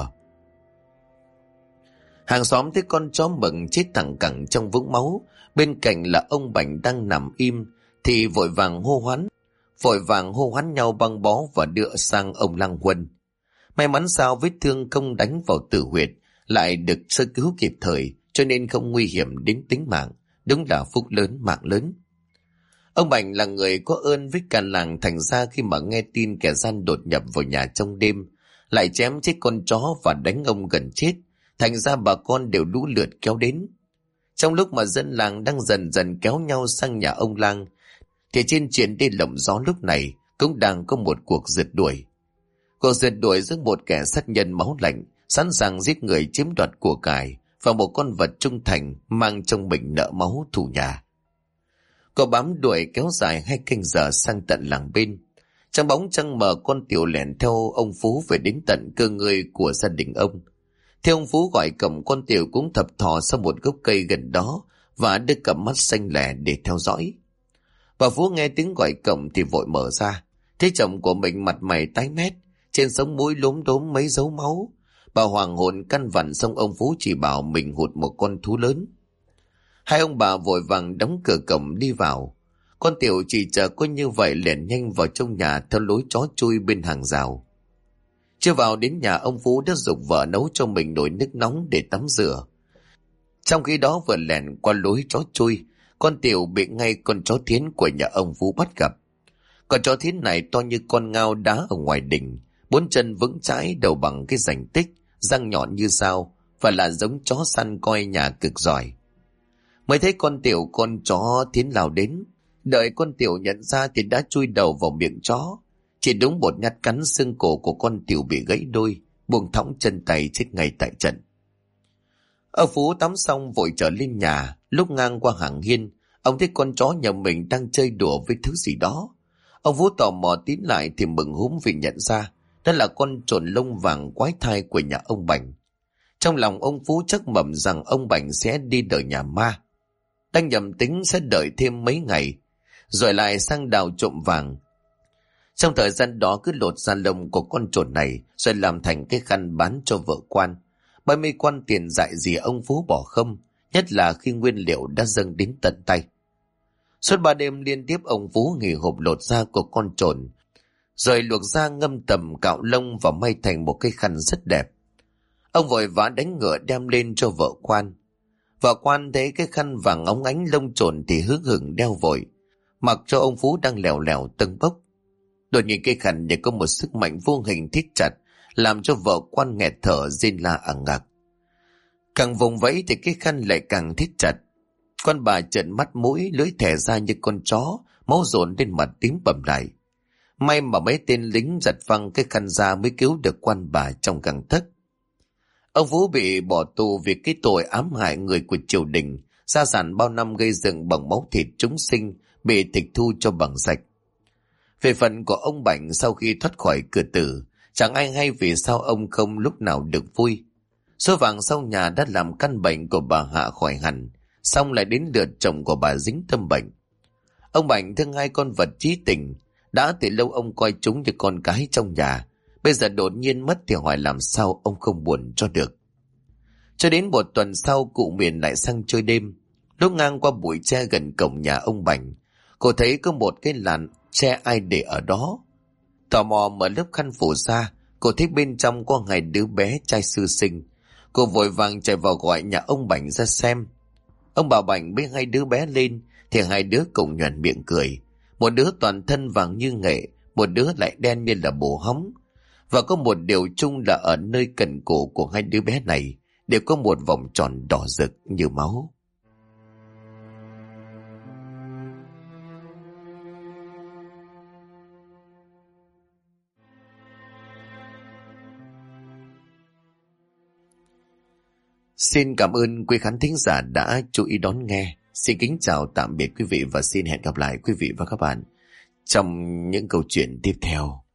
Hàng xóm thấy con chó mực chết thẳng cẳng trong vũng máu, bên cạnh là ông Bảnh đang nằm im, thì vội vàng hô hoán nhau băng bó và đưa sang ông Lăng Huân. May mắn sao vết thương không đánh vào tử huyệt, lại được sơ cứu kịp thời, cho nên không nguy hiểm đến tính mạng. Đúng là phúc lớn mạng lớn. Ông Bảnh là người có ơn với cả làng, thành ra khi mà nghe tin kẻ gian đột nhập vào nhà trong đêm, lại chém chết con chó và đánh ông gần chết, thành ra bà con đều lũ lượt kéo đến. Trong lúc mà dân làng đang dần dần kéo nhau sang nhà ông Lang, thì trên triển đê lộng gió lúc này cũng đang có một cuộc rượt đuổi. Cuộc rượt đuổi giữa một kẻ sát nhân máu lạnh, sẵn sàng giết người chiếm đoạt của cải, và một con vật trung thành mang trong mình nợ máu thù nhà. Cô bám đuổi kéo dài 2 canh giờ sang tận làng bên. Trong bóng trăng mờ, con Tiểu lẻn theo ông Phú về đến tận cơ ngơi của gia đình ông. Theo ông Phú gọi cầm, con Tiểu cũng thập thò sau một gốc cây gần đó và đưa cặp mắt xanh lẻ để theo dõi. Bà Phú nghe tiếng gọi cầm thì vội mở ra, thấy chồng của mình mặt mày tái mét, trên sống mũi lốm đốm mấy dấu máu. Bà hoàng hồn căn vặn, xong ông Phú chỉ bảo mình hụt một con thú lớn. Hai ông bà vội vàng đóng cửa cổng đi vào. Con Tiểu chỉ chờ có như vậy lẻn nhanh vào trong nhà theo lối chó chui bên hàng rào. Chưa vào đến nhà, ông Phú đã giục vợ nấu cho mình nồi nước nóng để tắm rửa. Trong khi đó vừa lẻn qua lối chó chui, con Tiểu bị ngay con chó thiến của nhà ông Phú bắt gặp. Con chó thiến này to như con ngao đá ở ngoài đình, 4 chân vững chãi, đầu bằng cái rảnh tích, răng nhọn như dao, và là giống chó săn coi nhà cực giỏi. Mới thấy con chó thiến lao đến, đợi con Tiểu nhận ra thì đã chui đầu vào miệng chó. Chỉ đúng một nhát cắn, xương cổ của con Tiểu bị gãy đôi, buông thõng chân tay, chết ngay tại trận. Ông Phú tắm xong vội trở lên nhà, lúc ngang qua hàng hiên, ông thấy con chó nhà mình đang chơi đùa với thứ gì đó. Ông Phú tò mò tiến lại thì mừng húm vì nhận ra đó là con trồn lông vàng quái thai của nhà ông Bảnh. Trong lòng ông Phú chắc mẩm rằng ông Bảnh sẽ đi đời nhà ma. Đang nhầm tính sẽ đợi thêm mấy ngày, rồi lại sang đào trộm vàng. Trong thời gian đó cứ lột da lông của con trồn này, rồi làm thành cái khăn bán cho vợ quan. 30 quan tiền dại gì ông Phú bỏ không, nhất là khi nguyên liệu đã dâng đến tận tay. Suốt 3 đêm liên tiếp, ông Phú nghỉ hộp lột da của con trồn, rồi luộc da, ngâm tầm, cạo lông và may thành một cái khăn rất đẹp. Ông vội vã đánh ngựa đem lên cho vợ quan. Vợ quan thấy cái khăn vàng óng ánh lông trồn thì hứng hửng đeo vội, mặc cho ông Phú đang lèo lèo tâng bốc. Đột nhiên cái khăn như có một sức mạnh vô hình thít chặt, làm cho vợ quan nghẹt thở rên la ằng ngạc. Càng vùng vẫy thì cái khăn lại càng thít chặt. Con bà trợn mắt mũi, lưỡi thè ra như con chó, máu dồn lên mặt tím bầm lại. May mà mấy tên lính giật văng cái khăn ra mới cứu được quan bà trong gang tấc. Ông Phú bị bỏ tù vì cái tội ám hại người của triều đình, gia sản bao năm gây dựng bằng máu thịt chúng sinh bị tịch thu cho bằng sạch. Về phần của ông Bảnh, sau khi thoát khỏi cửa tử, chẳng ai hay vì sao ông không lúc nào được vui. Số vàng sau nhà đã làm căn bệnh của bà Hạ khỏi hẳn, xong lại đến lượt chồng của bà dính tâm bệnh. Ông Bảnh thương hai con vật trí tình, đã từ lâu ông coi chúng như con cái trong nhà, bây giờ đột nhiên mất thì hỏi làm sao ông không buồn cho được. Cho đến một tuần sau, cụ Miền lại sang chơi đêm. Lúc ngang qua bụi tre gần cổng nhà ông Bảnh, cô thấy có một cái làn tre ai để ở đó. Tò mò mở lớp khăn phủ ra, cô thấy bên trong có 2 đứa bé trai sơ sinh. Cô vội vàng chạy vào gọi nhà ông Bảnh ra xem. Ông Bảo Bảnh bế hai đứa bé lên thì hai đứa cùng nhoẻn miệng cười. Một đứa toàn thân vàng như nghệ, một đứa lại đen như là bồ hóng. Và có một điều chung là ở nơi cần cổ của hai đứa bé này đều có một vòng tròn đỏ rực như máu. Xin cảm ơn quý khán thính giả đã chú ý đón nghe. Xin kính chào tạm biệt quý vị và xin hẹn gặp lại quý vị và các bạn trong những câu chuyện tiếp theo.